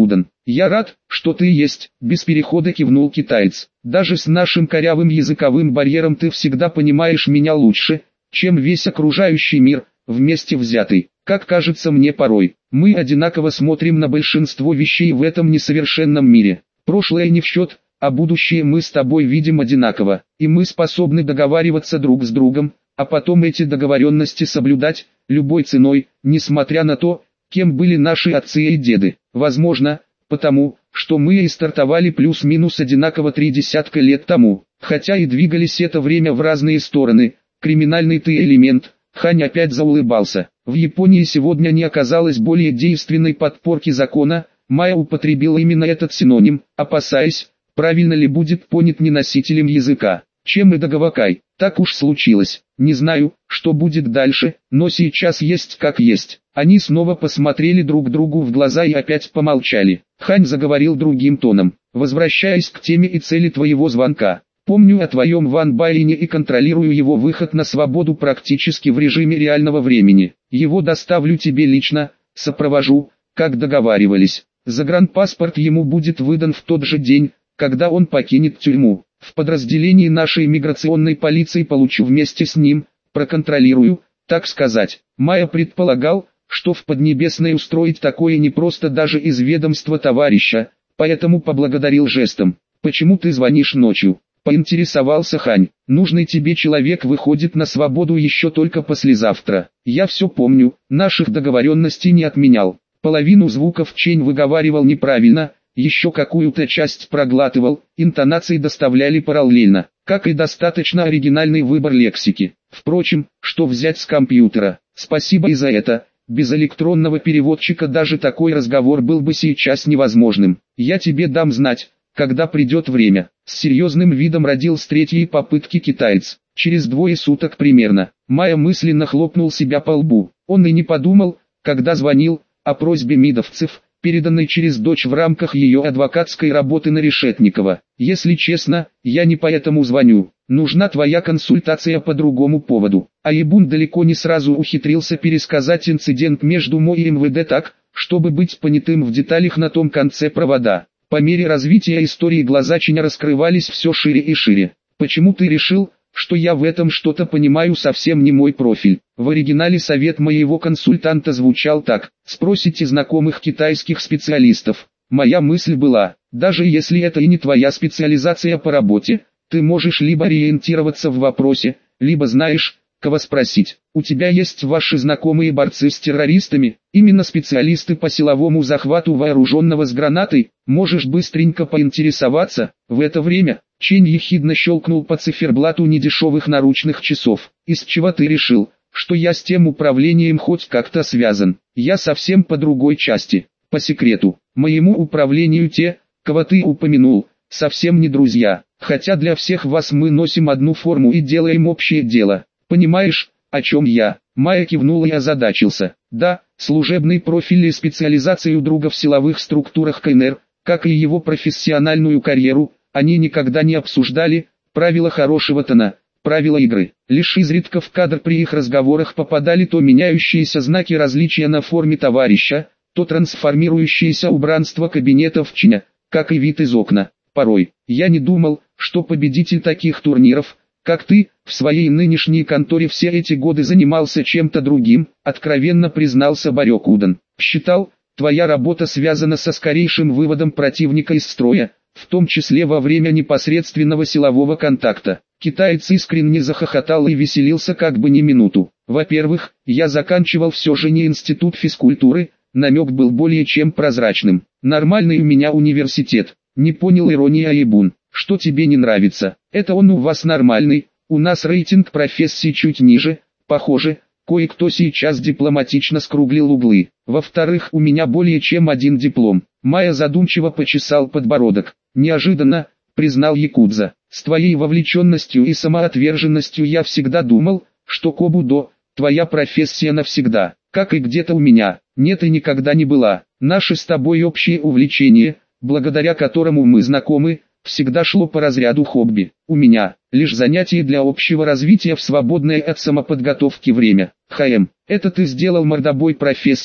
A: Я рад, что ты есть, без перехода кивнул китаец. Даже с нашим корявым языковым барьером ты всегда понимаешь меня лучше, чем весь окружающий мир, вместе взятый. Как кажется мне порой, мы одинаково смотрим на большинство вещей в этом несовершенном мире. Прошлое не в счет, а будущее мы с тобой видим одинаково, и мы способны договариваться друг с другом, а потом эти договоренности соблюдать, любой ценой, несмотря на то, кем были наши отцы и деды. Возможно, потому, что мы и стартовали плюс-минус одинаково 30 лет тому, хотя и двигались это время в разные стороны. Криминальный ты элемент. Хань опять заулыбался. В Японии сегодня не оказалось более действенной подпорки закона. Майя употребила именно этот синоним, опасаясь, правильно ли будет понят неносителем языка. Чем и договакай, так уж случилось. Не знаю, что будет дальше, но сейчас есть как есть. Они снова посмотрели друг другу в глаза и опять помолчали. Хань заговорил другим тоном, возвращаясь к теме и цели твоего звонка. Помню о твоем Ван Байлине и контролирую его выход на свободу практически в режиме реального времени. Его доставлю тебе лично, сопровожу, как договаривались. Загранпаспорт ему будет выдан в тот же день, когда он покинет тюрьму. В подразделении нашей миграционной полиции получу вместе с ним, проконтролирую, так сказать. Майя предполагал, что в Поднебесной устроить такое непросто даже из ведомства товарища, поэтому поблагодарил жестом. «Почему ты звонишь ночью?» — поинтересовался Хань. «Нужный тебе человек выходит на свободу еще только послезавтра. Я все помню, наших договоренностей не отменял. Половину звуков Чень выговаривал неправильно, еще какую-то часть проглатывал, интонации доставляли параллельно, как и достаточно оригинальный выбор лексики. Впрочем, что взять с компьютера? Спасибо и за это. Без электронного переводчика даже такой разговор был бы сейчас невозможным. Я тебе дам знать, когда придет время». С серьезным видом родил с третьей попытки китаец. Через 2 суток примерно. Майя мысленно хлопнул себя по лбу. Он и не подумал, когда звонил, о просьбе мидовцев, переданной через дочь в рамках ее адвокатской работы на Решетникова. «Если честно, я не поэтому звоню. Нужна твоя консультация по другому поводу». Аибун далеко не сразу ухитрился пересказать инцидент между МО и МВД так, чтобы быть понятым в деталях на том конце провода. По мере развития истории глаза Чиня раскрывались все шире и шире. «Почему ты решил, что я в этом что-то понимаю, совсем не мой профиль?» В оригинале совет моего консультанта звучал так: «Спросите знакомых китайских специалистов». Моя мысль была, даже если это и не твоя специализация по работе, ты можешь либо ориентироваться в вопросе, либо знаешь, кого спросить. У тебя есть ваши знакомые борцы с террористами, именно специалисты по силовому захвату вооруженного с гранатой, можешь быстренько поинтересоваться. В это время Чень ехидно щелкнул по циферблату недешевых наручных часов. «Из чего ты решил, что я с тем управлением хоть как-то связан? Я совсем по другой части. По секрету, моему управлению те, кого ты упомянул, совсем не друзья, хотя для всех вас мы носим одну форму и делаем общее дело. Понимаешь, о чем я?» Майя кивнул и озадачился. «Да, служебный профиль и специализацию друга в силовых структурах КНР, как и его профессиональную карьеру, они никогда не обсуждали. Правила хорошего тона, правила игры. Лишь изредка в кадр при их разговорах попадали то меняющиеся знаки различия на форме товарища, то трансформирующееся убранство кабинетов Чиня, как и вид из окна. Порой я не думал, что победитель таких турниров, как ты, в своей нынешней конторе все эти годы занимался чем-то другим», откровенно признался Барёкудан. «Считал, твоя работа связана со скорейшим выводом противника из строя, в том числе во время непосредственного силового контакта». Китаец искренне захохотал и веселился как бы не минуту. «Во-первых, я заканчивал все же не институт физкультуры», намек был более чем прозрачным. «Нормальный у меня университет». Не понял иронии Аибун. «Что тебе не нравится? Это он у вас нормальный, у нас рейтинг профессий чуть ниже, похоже, кое-кто сейчас дипломатично скруглил углы. Во-вторых, у меня более чем один диплом». Майя задумчиво почесал подбородок. «Неожиданно», признал якудза, «с твоей вовлеченностью и самоотверженностью я всегда думал, что кобудо, твоя профессия навсегда, как и где-то у меня, нет и никогда не была. Наше с тобой общее увлечение, благодаря которому мы знакомы, всегда шло по разряду хобби. У меня лишь занятие для общего развития в свободное от самоподготовки время. Это ты сделал мордобой профессией,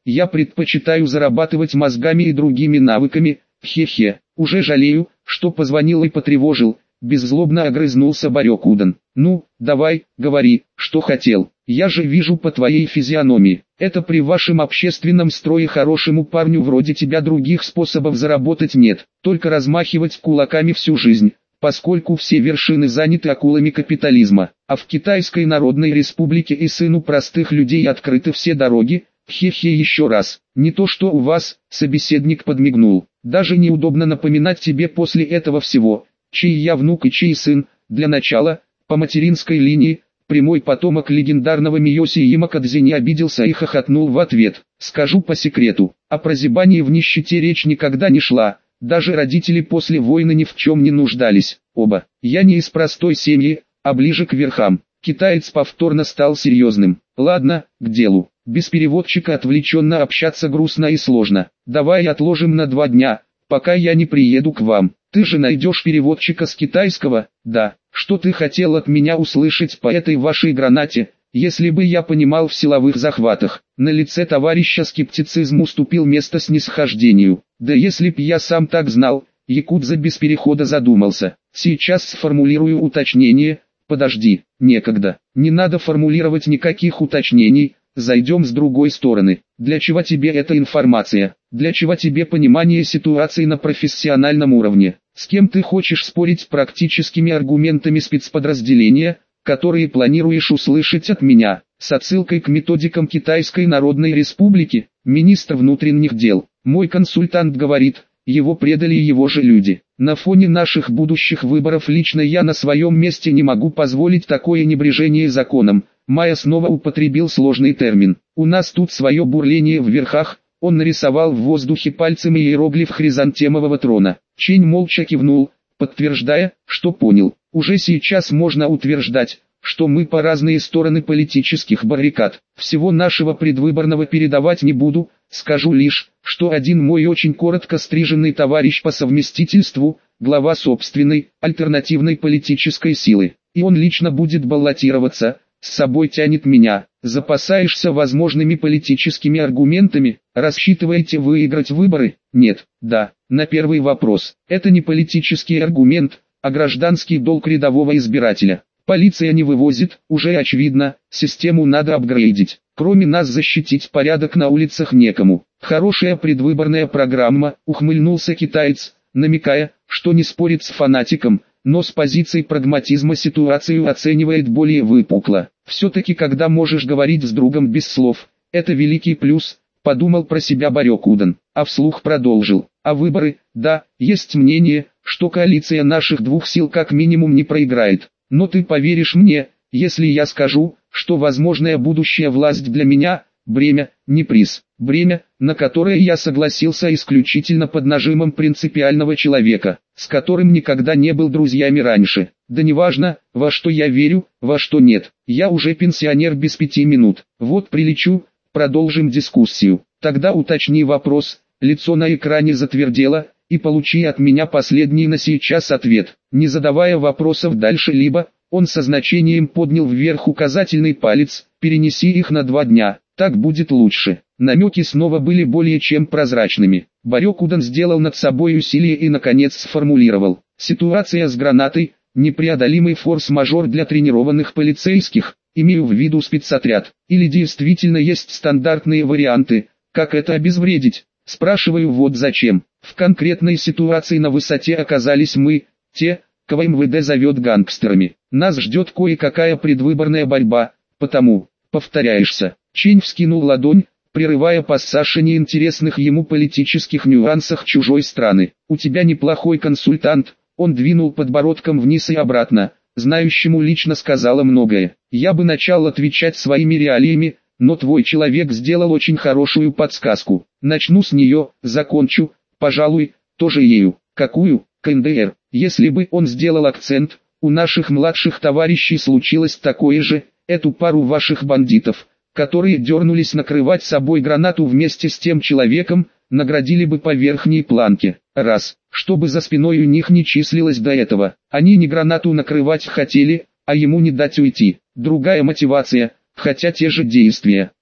A: я предпочитаю зарабатывать мозгами и другими навыками, хе-хе. Уже жалею, что позвонил и потревожил, беззлобно огрызнулся Барёкудан. Ну, давай, говори, что хотел. Я же вижу по твоей физиономии. Это при вашем общественном строе хорошему парню вроде тебя других способов заработать нет, только размахивать кулаками всю жизнь, поскольку все вершины заняты акулами капитализма, а в Китайской Народной Республике и сыну простых людей открыты все дороги. Хе-хе, еще раз. Не то что у вас, собеседник подмигнул. Даже неудобно напоминать тебе после этого всего, чей я внук и чей сын. Для начала, по материнской линии, прямой потомок легендарного Миёси Ямакадзе не обиделся и хохотнул в ответ. Скажу по секрету, о прозябании в нищете речь никогда не шла. Даже родители после войны ни в чем не нуждались. Оба. Я не из простой семьи, а ближе к верхам. Китаец повторно стал серьезным. Ладно, к делу. Без переводчика отвлеченно общаться грустно и сложно. Давай отложим на 2 дня, пока я не приеду к вам. Ты же найдешь переводчика с китайского? Да. Что ты хотел от меня услышать по этой вашей гранате? Если бы я понимал в силовых захватах. На лице товарища скептицизм уступил место снисхождению. Да если б я сам так знал. Якудза без перехода задумался. Сейчас сформулирую уточнение. Подожди, некогда. Не надо формулировать никаких уточнений. Зайдем с другой стороны. Для чего тебе эта информация? Для чего тебе понимание ситуации на профессиональном уровне? С кем ты хочешь спорить практическими аргументами спецподразделения, которые планируешь услышать от меня? С отсылкой к методикам Китайской Народной Республики, министр внутренних дел. Мой консультант говорит, его предали его же люди. На фоне наших будущих выборов лично я на своем месте не могу позволить такое небрежение законом. Майя снова употребил сложный термин. У нас тут свое бурление в верхах. Он нарисовал в воздухе пальцем иероглиф хризантемового трона. Чень молча кивнул, подтверждая, что понял. Уже сейчас можно утверждать, что мы по разные стороны политических баррикад. Всего нашего предвыборного передавать не буду, скажу лишь, что один мой очень коротко стриженный товарищ по совместительству, глава собственной, альтернативной политической силы. И он лично будет баллотироваться. С собой тянет меня. Запасаешься возможными политическими аргументами? Рассчитываете выиграть выборы? Нет. Да. На первый вопрос. Это не политический аргумент, а гражданский долг рядового избирателя. Полиция не вывозит, уже очевидно, систему надо апгрейдить. Кроме нас защитить порядок на улицах некому. Хорошая предвыборная программа, ухмыльнулся китаец, намекая, что не спорит с фанатиком, но с позиции прагматизма ситуацию оценивает более выпукло. Все-таки когда можешь говорить с другом без слов, это великий плюс, подумал про себя Барёкудан, а вслух продолжил. А выборы, да, есть мнение, что коалиция наших двух сил как минимум не проиграет. Но ты поверишь мне, если я скажу, что возможная будущая власть для меня – бремя, не приз. Бремя, на которое я согласился исключительно под нажимом принципиального человека, с которым никогда не был друзьями раньше. Да неважно, во что я верю, во что нет. Я уже пенсионер без 5 минут. Вот прилечу, продолжим дискуссию. Тогда уточни вопрос, лицо на экране затвердело, и получи от меня последний на сейчас ответ. Не задавая вопросов дальше либо, он со значением поднял вверх указательный палец, перенеси их на 2 дня, так будет лучше. Намеки снова были более чем прозрачными. Барёкудан сделал над собой усилие и наконец сформулировал. Ситуация с гранатой, непреодолимый форс-мажор для тренированных полицейских, имею в виду спецотряд. Или действительно есть стандартные варианты, как это обезвредить? Спрашиваю вот зачем. В конкретной ситуации на высоте оказались мы, те, кого МВД зовет гангстерами. Нас ждет кое-какая предвыборная борьба, потому, повторяешься. Чень вскинул ладонь, прерывая пассаж о неинтересных ему политических нюансах чужой страны. У тебя неплохой консультант, он двинул подбородком вниз и обратно, знающему лично сказала многое. Я бы начал отвечать своими реалиями, но твой человек сделал очень хорошую подсказку. Начну с нее, закончу, пожалуй, тоже ею. Какую? КНДР. Если бы он сделал акцент, у наших младших товарищей случилось такое же, эту пару ваших бандитов, которые дернулись накрывать собой гранату вместе с тем человеком, наградили бы по верхней планке. Раз, чтобы за спиной у них не числилось до этого. Они не гранату накрывать хотели, а ему не дать уйти. Другая мотивация, хотя те же действия.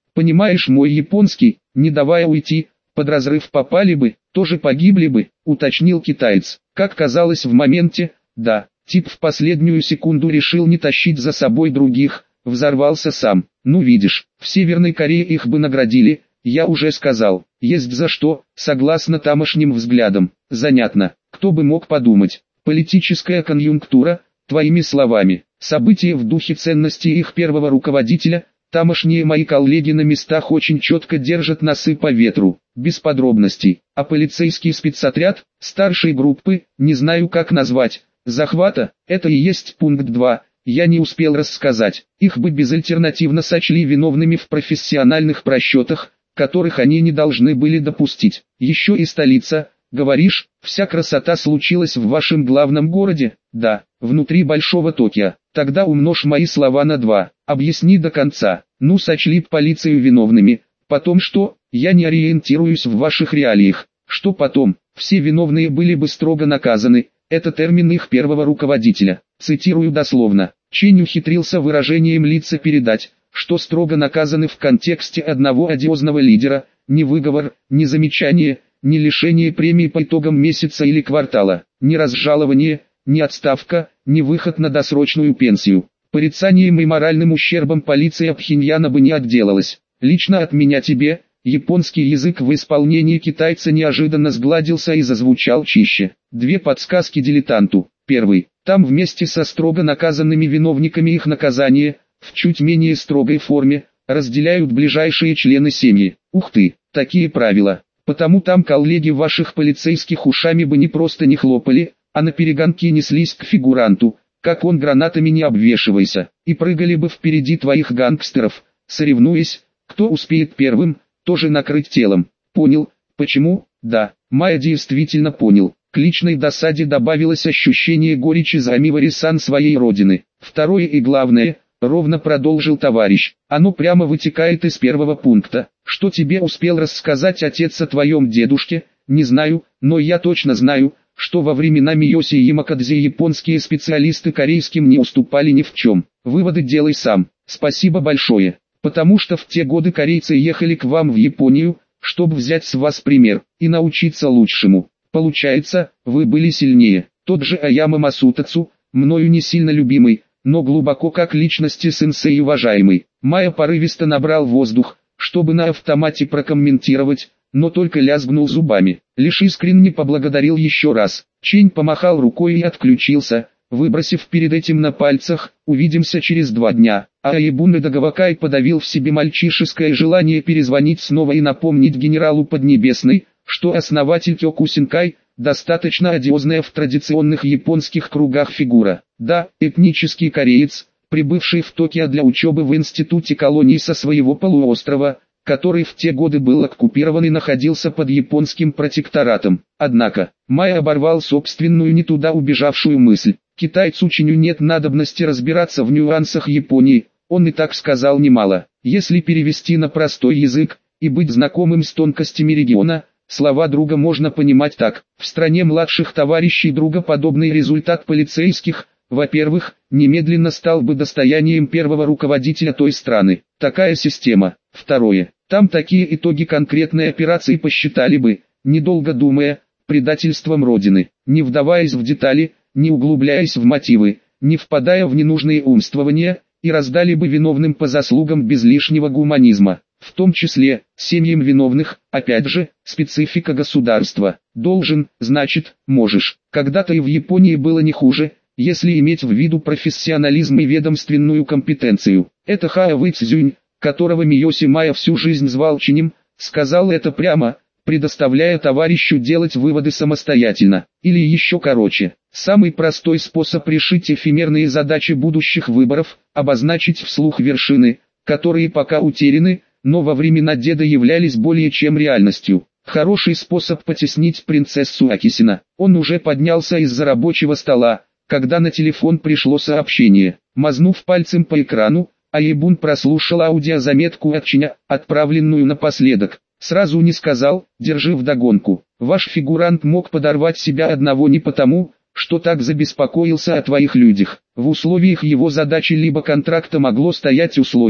A: Понимаешь мой японский, не давая уйти, под разрыв попали бы, тоже погибли бы, уточнил китаец. Как казалось в моменте, да, тип в последнюю секунду решил не тащить за собой других, взорвался сам. Ну видишь, в Северной Корее их бы наградили, я уже сказал, есть за что, согласно тамошним взглядам. Занятно, кто бы мог подумать. Политическая конъюнктура, твоими словами, события в духе ценностей их первого руководителя, тамошние мои коллеги на местах очень четко держат носы по ветру, без подробностей. А полицейский спецотряд, старшей группы, не знаю как назвать, захвата, это и есть пункт 2. Я не успел рассказать, их бы безальтернативно сочли виновными в профессиональных просчетах, которых они не должны были допустить. Еще и столица, говоришь, вся красота случилась в вашем главном городе? Да, внутри Большого Токио. Тогда умножь мои слова на 2, объясни до конца. Ну сочли полицию виновными, потом что? Я не ориентируюсь в ваших реалиях. Что потом? Все виновные были бы строго наказаны. Это термин их первого руководителя. Цитирую дословно. Чень ухитрился выражением лица передать, что строго наказаны в контексте одного одиозного лидера, ни выговор, ни замечание, ни лишение премии по итогам месяца или квартала, ни разжалование, ни отставка, ни выход на досрочную пенсию. Порицанием и моральным ущербом полиция Пхеньяна бы не отделалась. Лично от меня тебе, японский язык в исполнении китайца неожиданно сгладился и зазвучал чище. 2 подсказки дилетанту. Первый. Там вместе со строго наказанными виновниками их наказания, в чуть менее строгой форме, разделяют ближайшие члены семьи. Ух ты, такие правила. Потому там коллеги ваших полицейских ушами бы не просто не хлопали, а наперегонки неслись к фигуранту, как он гранатами не обвешивайся, и прыгали бы впереди твоих гангстеров, соревнуясь, кто успеет первым, тоже накрыть телом. Понял, почему? Да, Майя действительно понял. К личной досаде добавилось ощущение горечи за Мивари-сан своей родины. Второе и главное, ровно продолжил товарищ, оно прямо вытекает из первого пункта. Что тебе успел рассказать отец о твоем дедушке, не знаю, но я точно знаю, что во времена Миёси и Ямакадзе японские специалисты корейским не уступали ни в чем. Выводы делай сам. Спасибо большое, потому что в те годы корейцы ехали к вам в Японию, чтобы взять с вас пример и научиться лучшему. Получается, вы были сильнее. Тот же Аяма Масутацу, мною не сильно любимый, но глубоко как личности сенсей уважаемый. Майя порывисто набрал воздух, чтобы на автомате прокомментировать, но только лязгнул зубами. Лишь искренне поблагодарил еще раз. Чень помахал рукой и отключился, выбросив перед этим на пальцах: «Увидимся через 2 дня». А Аебун Дагавакай подавил в себе мальчишеское желание перезвонить снова и напомнить генералу Поднебесной, что основатель Кёкусинкай – достаточно одиозная в традиционных японских кругах фигура. Да, этнический кореец, прибывший в Токио для учебы в институте колонии со своего полуострова, который в те годы был оккупирован и находился под японским протекторатом. Однако, Майя оборвал собственную не туда убежавшую мысль. Китайцу Ченю нет надобности разбираться в нюансах Японии, он и так сказал немало. Если перевести на простой язык и быть знакомым с тонкостями региона, слова друга можно понимать так: в стране младших товарищей друга подобный результат полицейских, во-первых, немедленно стал бы достоянием первого руководителя той страны. Такая система. Второе, там такие итоги конкретной операции посчитали бы, недолго думая, предательством Родины, не вдаваясь в детали, не углубляясь в мотивы, не впадая в ненужные умствования, и раздали бы виновным по заслугам без лишнего гуманизма. В том числе, семьям виновных, опять же, специфика государства. Должен, значит, можешь. Когда-то и в Японии было не хуже, если иметь в виду профессионализм и ведомственную компетенцию. Это Хао Вэйцзюнь, которого Миёси Майя всю жизнь звал Чинем, сказал это прямо, предоставляя товарищу делать выводы самостоятельно. Или еще короче, самый простой способ решить эфемерные задачи будущих выборов – обозначить вслух вершины, которые пока утеряны, но во времена деда являлись более чем реальностью. Хороший способ потеснить принцессу Акисина. Он уже поднялся из-за рабочего стола, когда на телефон пришло сообщение. Мазнув пальцем по экрану, Аебун прослушал аудиозаметку от Чиня, отправленную напоследок. Сразу не сказал: «Держи вдогонку». Ваш фигурант мог подорвать себя одного не потому, что так забеспокоился о твоих людях. В условиях его задачи либо контракта могло стоять условие: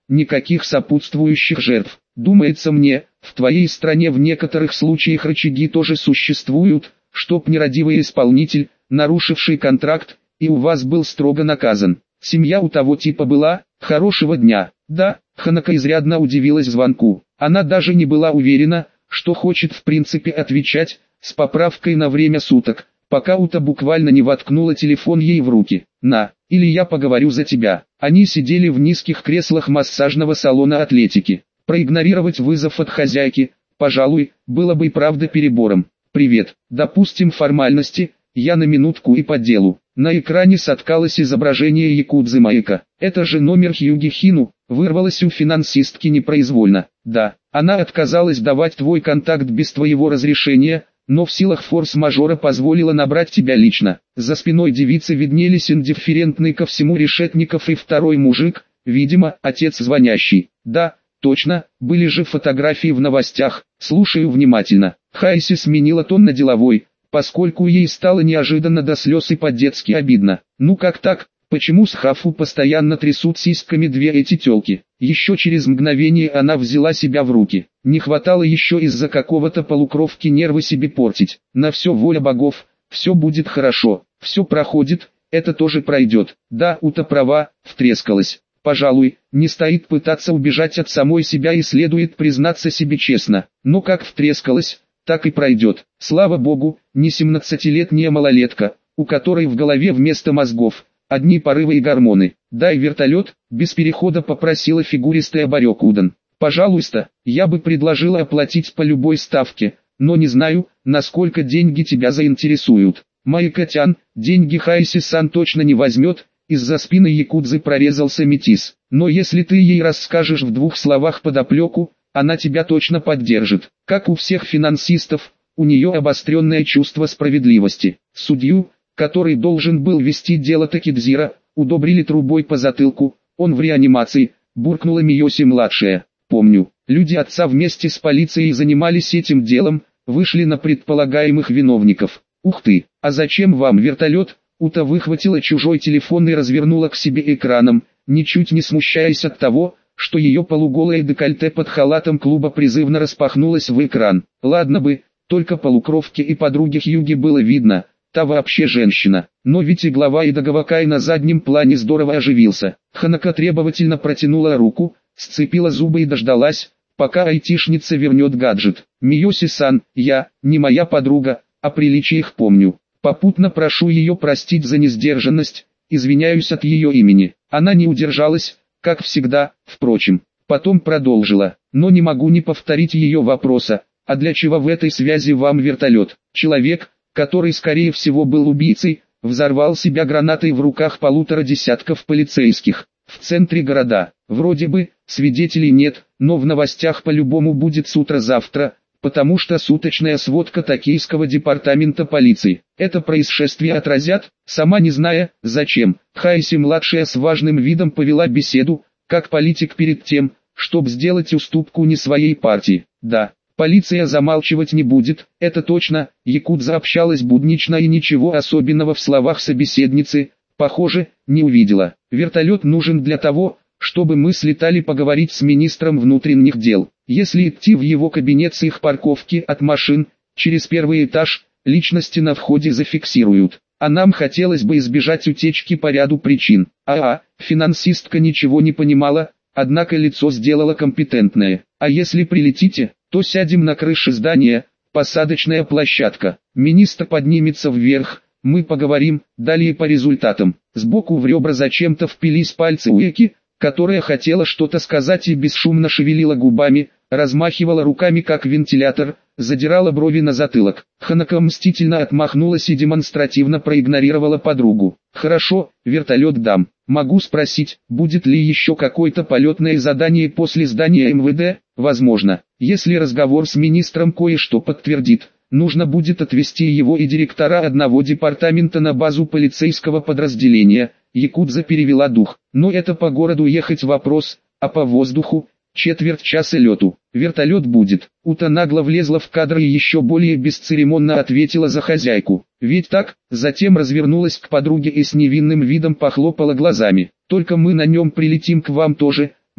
A: никаких сопутствующих жертв. Думается мне, в твоей стране в некоторых случаях рычаги тоже существуют, чтоб нерадивый исполнитель, нарушивший контракт, и у вас был строго наказан. Семья у того типа была, хорошего дня. Да, Ханако изрядно удивилась звонку. Она даже не была уверена, что хочет в принципе отвечать, с поправкой на время суток, пока Ута буквально не воткнула телефон ей в руки. «На, или я поговорю за тебя». Они сидели в низких креслах массажного салона атлетики. Проигнорировать вызов от хозяйки, пожалуй, было бы и правда перебором. «Привет, допустим формальности, я на минутку и по делу». На экране соткалось изображение якудзы Маэка. «Это же номер Хьюги Хину», вырвалось у финансистки непроизвольно. «Да, она отказалась давать твой контакт без твоего разрешения, но в силах форс-мажора позволила набрать тебя лично». За спиной девицы виднелись индифферентный ко всему Решетников и второй мужик, видимо, отец звонящий. «Да, точно, были же фотографии в новостях, слушаю внимательно». Хайси сменила тон на деловой, поскольку ей стало неожиданно до слез и по-детски обидно. «Ну как так, почему с Хафу постоянно трясут сиськами две эти тёлки?» Еще через мгновение она взяла себя в руки. Не хватало еще из-за какого-то полукровки нервы себе портить. На все воля богов, все будет хорошо, все проходит, это тоже пройдет. Да, Ута права, втрескалась. Пожалуй, не стоит пытаться убежать от самой себя и следует признаться себе честно. Но как втрескалась, так и пройдет. Слава богу, не 17-летняя малолетка, у которой в голове вместо мозгов одни порывы и гормоны. «Дай вертолет», без перехода попросила фигуристая Барёкудан. «Пожалуйста, я бы предложила оплатить по любой ставке, но не знаю, насколько деньги тебя заинтересуют». «Майка-тян, деньги Хайси-сан точно не возьмет», из-за спины якудзы прорезался метис. «Но если ты ей расскажешь в 2 словах подоплеку, она тебя точно поддержит». Как у всех финансистов, у нее обостренное чувство справедливости. Судью, который должен был вести дело Такидзира, удобрили трубой по затылку, он в реанимации, буркнула Миоси-младшая. «Помню, люди отца вместе с полицией занимались этим делом, вышли на предполагаемых виновников». «Ух ты, а зачем вам вертолет?» Ута выхватила чужой телефон и развернула к себе экраном, ничуть не смущаясь от того, что ее полуголое декольте под халатом клуба призывно распахнулось в экран. Ладно бы, только полукровке и подруге Хьюги было видно, та вообще женщина. Но ведь и глава Идагавакай на заднем плане здорово оживился. Ханако требовательно протянула руку, сцепила зубы и дождалась, пока айтишница вернет гаджет. «Миоси-сан, я, не моя подруга, о приличиях помню. Попутно прошу ее простить за несдержанность, извиняюсь от ее имени». Она не удержалась, как всегда, впрочем. Потом продолжила, но не могу не повторить ее вопроса, а для чего в этой связи вам вертолет? Человек, который скорее всего был убийцей, взорвал себя гранатой в руках 1,5 десятков полицейских. В центре города, вроде бы, свидетелей нет, но в новостях по-любому будет с утра завтра, потому что суточная сводка Токийского департамента полиции. Это происшествие отразят, сама не зная, зачем. Хайси-младшая с важным видом повела беседу, как политик перед тем, чтобы сделать уступку не своей партии. Да, полиция замалчивать не будет, это точно. Якудза общалась буднично и ничего особенного в словах собеседницы, похоже, не увидела. Вертолет нужен для того, чтобы мы слетали поговорить с министром внутренних дел. Если идти в его кабинет с их парковки от машин, через 1-й этаж, личности на входе зафиксируют. А нам хотелось бы избежать утечки по ряду причин. Финансистка ничего не понимала, однако лицо сделала компетентное. А если прилетите, то сядем на крыше здания, посадочная площадка. Министр поднимется вверх, мы поговорим, далее по результатам. Сбоку в ребра зачем-то впились пальцы Уэки, которая хотела что-то сказать и бесшумно шевелила губами, размахивала руками как вентилятор, задирала брови на затылок. Ханако мстительно отмахнулась и демонстративно проигнорировала подругу. «Хорошо, вертолет дам. Могу спросить, будет ли еще какое-то полетное задание после здания МВД? Возможно. Если разговор с министром кое-что подтвердит, нужно будет отвезти его и директора одного департамента на базу полицейского подразделения». Якудза перевела дух. «Но это по городу ехать вопрос, а по воздуху, четверть часа лету. Вертолет будет». Ута нагло влезла в кадр и еще более бесцеремонно ответила за хозяйку. «Ведь так?» Затем развернулась к подруге и с невинным видом похлопала глазами. «Только мы на нем прилетим к вам тоже,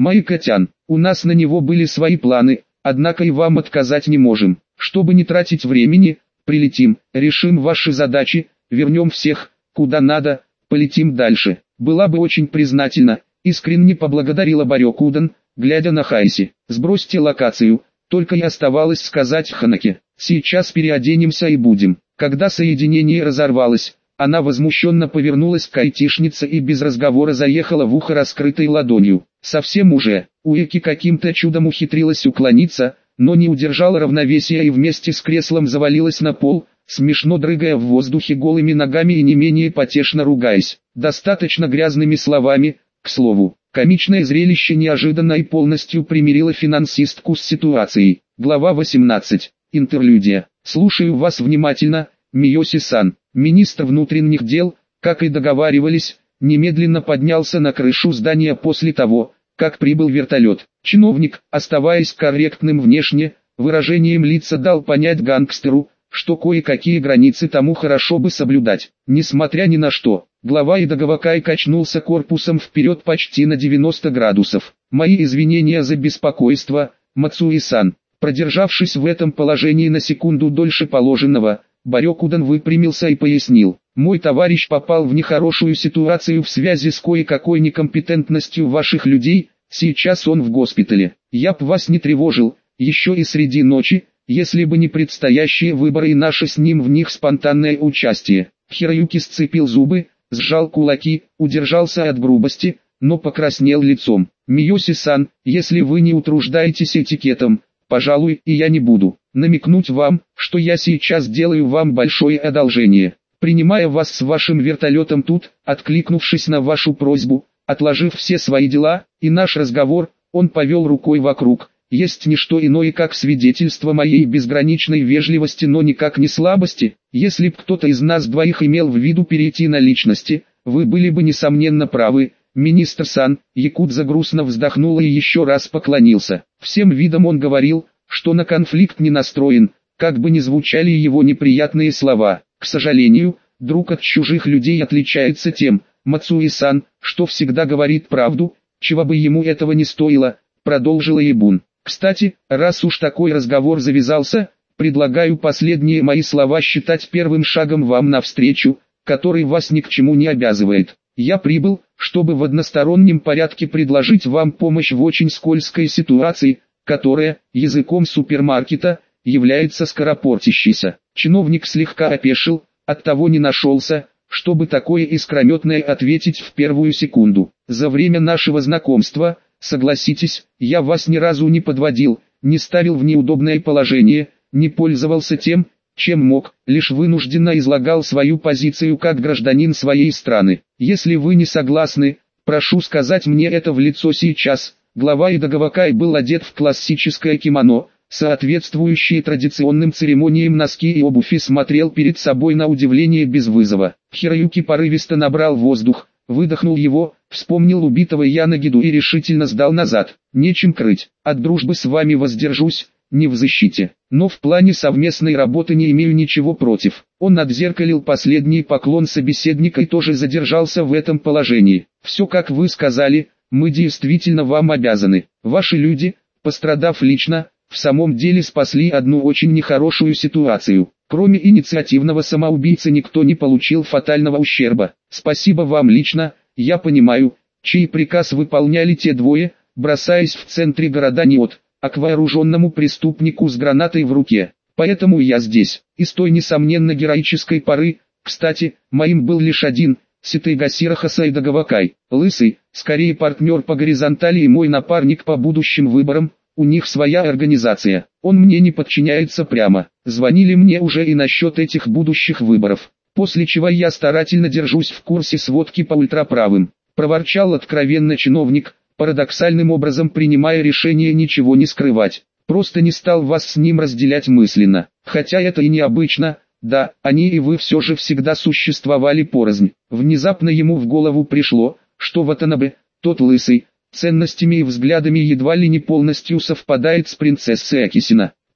A: Майкотян, у нас на него были свои планы, однако и вам отказать не можем. Чтобы не тратить времени, прилетим, решим ваши задачи, вернем всех, куда надо, полетим дальше. Была бы очень признательна, искренне поблагодарила Барёкудан, глядя на Хайси. Сбросьте локацию, только и оставалось сказать Ханаке. Сейчас переоденемся и будем. Когда соединение разорвалось, она возмущенно повернулась к айтишнице и без разговора заехала в ухо раскрытой ладонью. Совсем уже, Уэки каким-то чудом ухитрилась уклониться, но не удержала равновесия и вместе с креслом завалилась на пол, смешно дрыгая в воздухе голыми ногами и не менее потешно ругаясь. Достаточно грязными словами, к слову. Комичное зрелище неожиданно и полностью примирило финансистку с ситуацией. Глава 18. Интерлюдия. Слушаю вас внимательно, Миоси-сан. Министр внутренних дел, как и договаривались, немедленно поднялся на крышу здания после того, как прибыл вертолет. Чиновник, оставаясь корректным внешне, выражением лица дал понять гангстеру, что кое-какие границы тому хорошо бы соблюдать. Несмотря ни на что, глава Идагавакай качнулся корпусом вперед почти на 90 градусов. Мои извинения за беспокойство, Мацуи-сан. Продержавшись в этом положении на секунду дольше положенного, Барёкудан выпрямился и пояснил. Мой товарищ попал в нехорошую ситуацию в связи с кое-какой некомпетентностью ваших людей, сейчас он в госпитале. Я б вас не тревожил, еще и среди ночи, если бы не предстоящие выборы и наше с ним в них спонтанное участие. Хироюки сцепил зубы, сжал кулаки, удержался от грубости, но покраснел лицом. Миоси-сан, если вы не утруждаетесь этикетом, пожалуй, и я не буду. Намекнуть вам, что я сейчас делаю вам большое одолжение. Принимая вас с вашим вертолетом тут, откликнувшись на вашу просьбу, отложив все свои дела, и наш разговор, он повел рукой вокруг, есть не что иное как свидетельство моей безграничной вежливости, но никак не слабости. Если б кто-то из нас двоих имел в виду перейти на личности, вы были бы несомненно правы. Министр-сан, Якудза грустно вздохнул и еще раз поклонился. Всем видом он говорил, что на конфликт не настроен, как бы ни звучали его неприятные слова. К сожалению, друг от чужих людей отличается тем, Мацуи-сан, что всегда говорит правду, чего бы ему этого не стоило, продолжила Ибун. Кстати, раз уж такой разговор завязался, предлагаю последние мои слова считать первым шагом вам навстречу, который вас ни к чему не обязывает. Я прибыл, чтобы в одностороннем порядке предложить вам помощь в очень скользкой ситуации, которая, языком супермаркета, является скоропортящейся. Чиновник слегка опешил, оттого не нашелся, чтобы такое искрометное ответить в первую секунду. За время нашего знакомства, согласитесь, я вас ни разу не подводил, не ставил в неудобное положение, не пользовался тем, чем мог, лишь вынужденно излагал свою позицию как гражданин своей страны. Если вы не согласны, прошу сказать мне это в лицо сейчас. Глава Идагавакай был одет в классическое кимоно, соответствующие традиционным церемониям носки и обувь, и смотрел перед собой на удивление без вызова. Хироюки порывисто набрал воздух, выдохнул его, вспомнил убитого Янагиду и решительно сдал назад. Нечем крыть, от дружбы с вами воздержусь, не в защите, но в плане совместной работы не имею ничего против. Он отзеркалил последний поклон собеседника и тоже задержался в этом положении. Все как вы сказали, мы действительно вам обязаны. Ваши люди, пострадав лично, в самом деле спасли одну очень нехорошую ситуацию. Кроме инициативного самоубийцы никто не получил фатального ущерба. Спасибо вам лично, я понимаю, чей приказ выполняли те двое, бросаясь в центре города Ниот, а к вооруженному преступнику с гранатой в руке. Поэтому я здесь. Из той несомненно героической поры, кстати, моим был лишь один, Ситайгасира Хасайдагавакай, лысый, скорее партнер по горизонтали и мой напарник по будущим выборам. У них своя организация, он мне не подчиняется прямо. Звонили мне уже и насчет этих будущих выборов, после чего я старательно держусь в курсе сводки по ультраправым. Проворчал откровенно чиновник, парадоксальным образом принимая решение ничего не скрывать. Просто не стал вас с ним разделять мысленно. Хотя это и необычно, да, они и вы все же всегда существовали порознь. Внезапно ему в голову пришло, что Ватанабе, тот лысый, ценностями и взглядами едва ли не полностью совпадает с принцессой Акисина.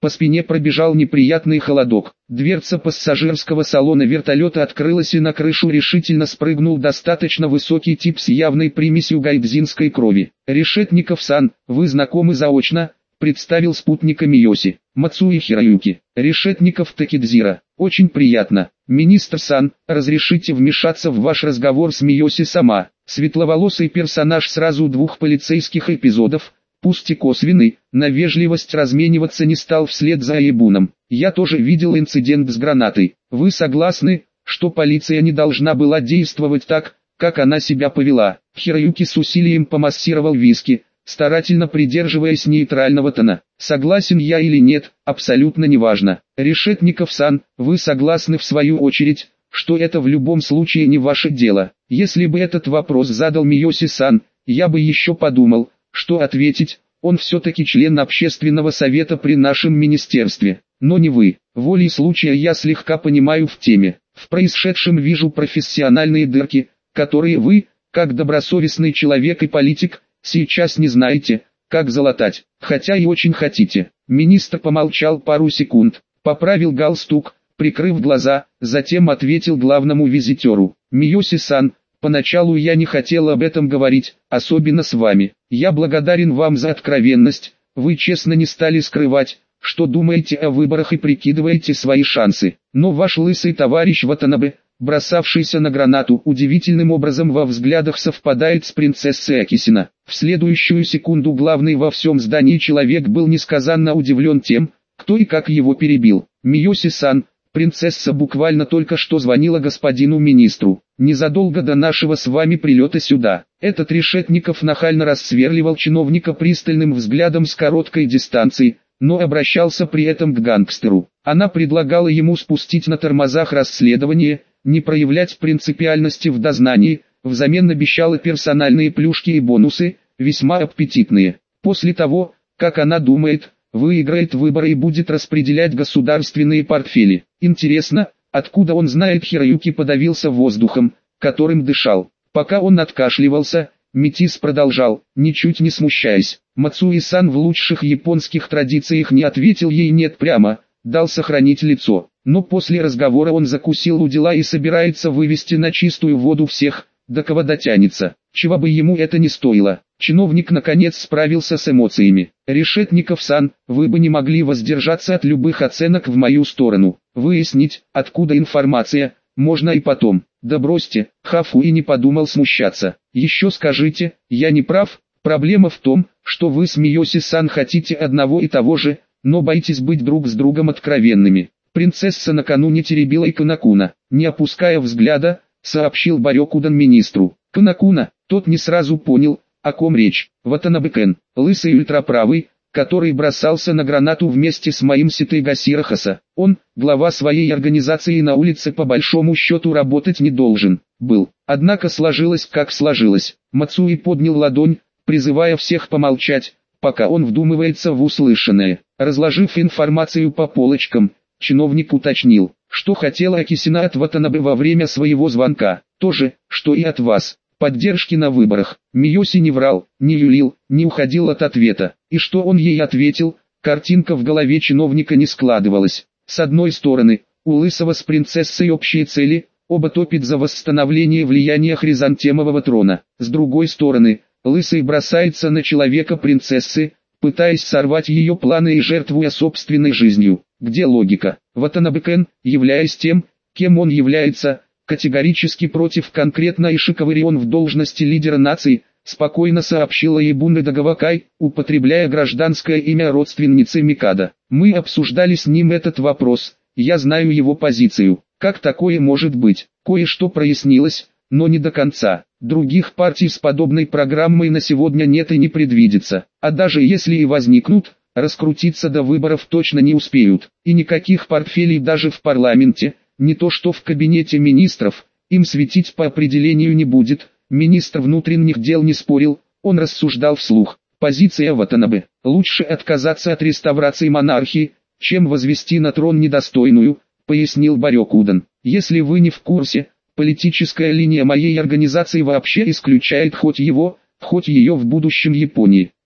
A: По спине пробежал неприятный холодок. Дверца пассажирского салона вертолета открылась, и на крышу решительно спрыгнул достаточно высокий тип с явной примесью гайдзинской крови. «Решетников-сан, вы знакомы заочно?» — представил спутника Миоси. «Мацуи Хироюки. Решетников Такидзира. Очень приятно. Министр-сан, разрешите вмешаться в ваш разговор с Миоси сама?» Светловолосый персонаж сразу двух полицейских эпизодов, пусть и косвенный, на вежливость размениваться не стал вслед за Аебуном. «Я тоже видел инцидент с гранатой. Вы согласны, что полиция не должна была действовать так, как она себя повела?» Хироюки с усилием помассировал виски, старательно придерживаясь нейтрального тона. «Согласен я или нет, абсолютно неважно. Решетников-сан, вы согласны в свою очередь, что это в любом случае не ваше дело?» Если бы этот вопрос задал Миоси-сан, я бы еще подумал, что ответить. Он все-таки член общественного совета при нашем министерстве. Но не вы. Волей случая я слегка понимаю в теме. В происшедшем вижу профессиональные дырки, которые вы, как добросовестный человек и политик, сейчас не знаете, как залатать. Хотя и очень хотите. Министр помолчал пару секунд, поправил галстук, прикрыв глаза, затем ответил главному визитеру. «Миоси-сан, поначалу я не хотел об этом говорить, особенно с вами. Я благодарен вам за откровенность, вы честно не стали скрывать, что думаете о выборах и прикидываете свои шансы. Но ваш лысый товарищ Ватанабе, бросавшийся на гранату, удивительным образом во взглядах совпадает с принцессой Акисина». В следующую секунду главный во всем здании человек был несказанно удивлен тем, кто и как его перебил. «Миоси-сан, принцесса буквально только что звонила господину министру, незадолго до нашего с вами прилета сюда». Этот Решетников нахально рассверливал чиновника пристальным взглядом с короткой дистанции, но обращался при этом к гангстеру. Она предлагала ему спустить на тормозах расследование, не проявлять принципиальности в дознании, взамен обещала персональные плюшки и бонусы, весьма аппетитные. После того, как она думает, выиграет выборы и будет распределять государственные портфели. Интересно, откуда он знает? Хироюки подавился воздухом, которым дышал. Пока он откашливался, метис продолжал, ничуть не смущаясь. Мацуи-сан в лучших японских традициях не ответил ей «нет» прямо, дал сохранить лицо. Но после разговора он закусил у дела и собирается вывести на чистую воду всех, до кого дотянется. Чего бы ему это ни стоило. Чиновник наконец справился с эмоциями. «Решетников-сан, вы бы не могли воздержаться от любых оценок в мою сторону. Выяснить, откуда информация, можно и потом». «Да бросьте», Хафуи не подумал смущаться. «Еще скажите, я не прав? Проблема в том, что вы с Миоси-сан хотите одного и того же, но боитесь быть друг с другом откровенными». Принцесса накануне теребила и Канакуна. Не опуская взгляда, сообщил Барёкудан министру. Канакуна, тот не сразу понял, о ком речь. Ватанабе-кен, лысый ультраправый, который бросался на гранату вместе с моим Ситейгасирахаса. Он, глава своей организации, на улице по большому счету работать не должен был. Однако сложилось как сложилось. Мацуи поднял ладонь, призывая всех помолчать, пока он вдумывается в услышанное. Разложив информацию по полочкам, чиновник уточнил, что хотела Акисина от Ватанабе во время своего звонка. То же, что и от вас. Поддержки на выборах. Миоси не врал, не юлил, не уходил от ответа. И что он ей ответил, картинка в голове чиновника не складывалась. С одной стороны, у Лысого с принцессой общие цели, оба топят за восстановление влияния хризантемового трона. С другой стороны, Лысый бросается на человека принцессы, пытаясь сорвать ее планы и жертвуя собственной жизнью. Где логика? Ватанабе-кен, являясь тем, кем он является, категорически против конкретно Ишикаварион в должности лидера нации, спокойно сообщила Ибуне Дагавакай, употребляя гражданское имя родственницы Микадо. Мы обсуждали с ним этот вопрос, я знаю его позицию. Как такое может быть? Кое-что прояснилось, но не до конца. Других партий с подобной программой на сегодня нет и не предвидится. А даже если и возникнут, раскрутиться до выборов точно не успеют. И никаких портфелей даже в парламенте, не то что в кабинете министров, им светить по определению не будет. Министр внутренних дел не спорил, он рассуждал вслух. Позиция Ватанабе: лучше отказаться от реставрации монархии, чем возвести на трон недостойную, пояснил Барёкудан. Если вы не в курсе, политическая линия моей организации вообще исключает хоть его, хоть ее в будущем Японии.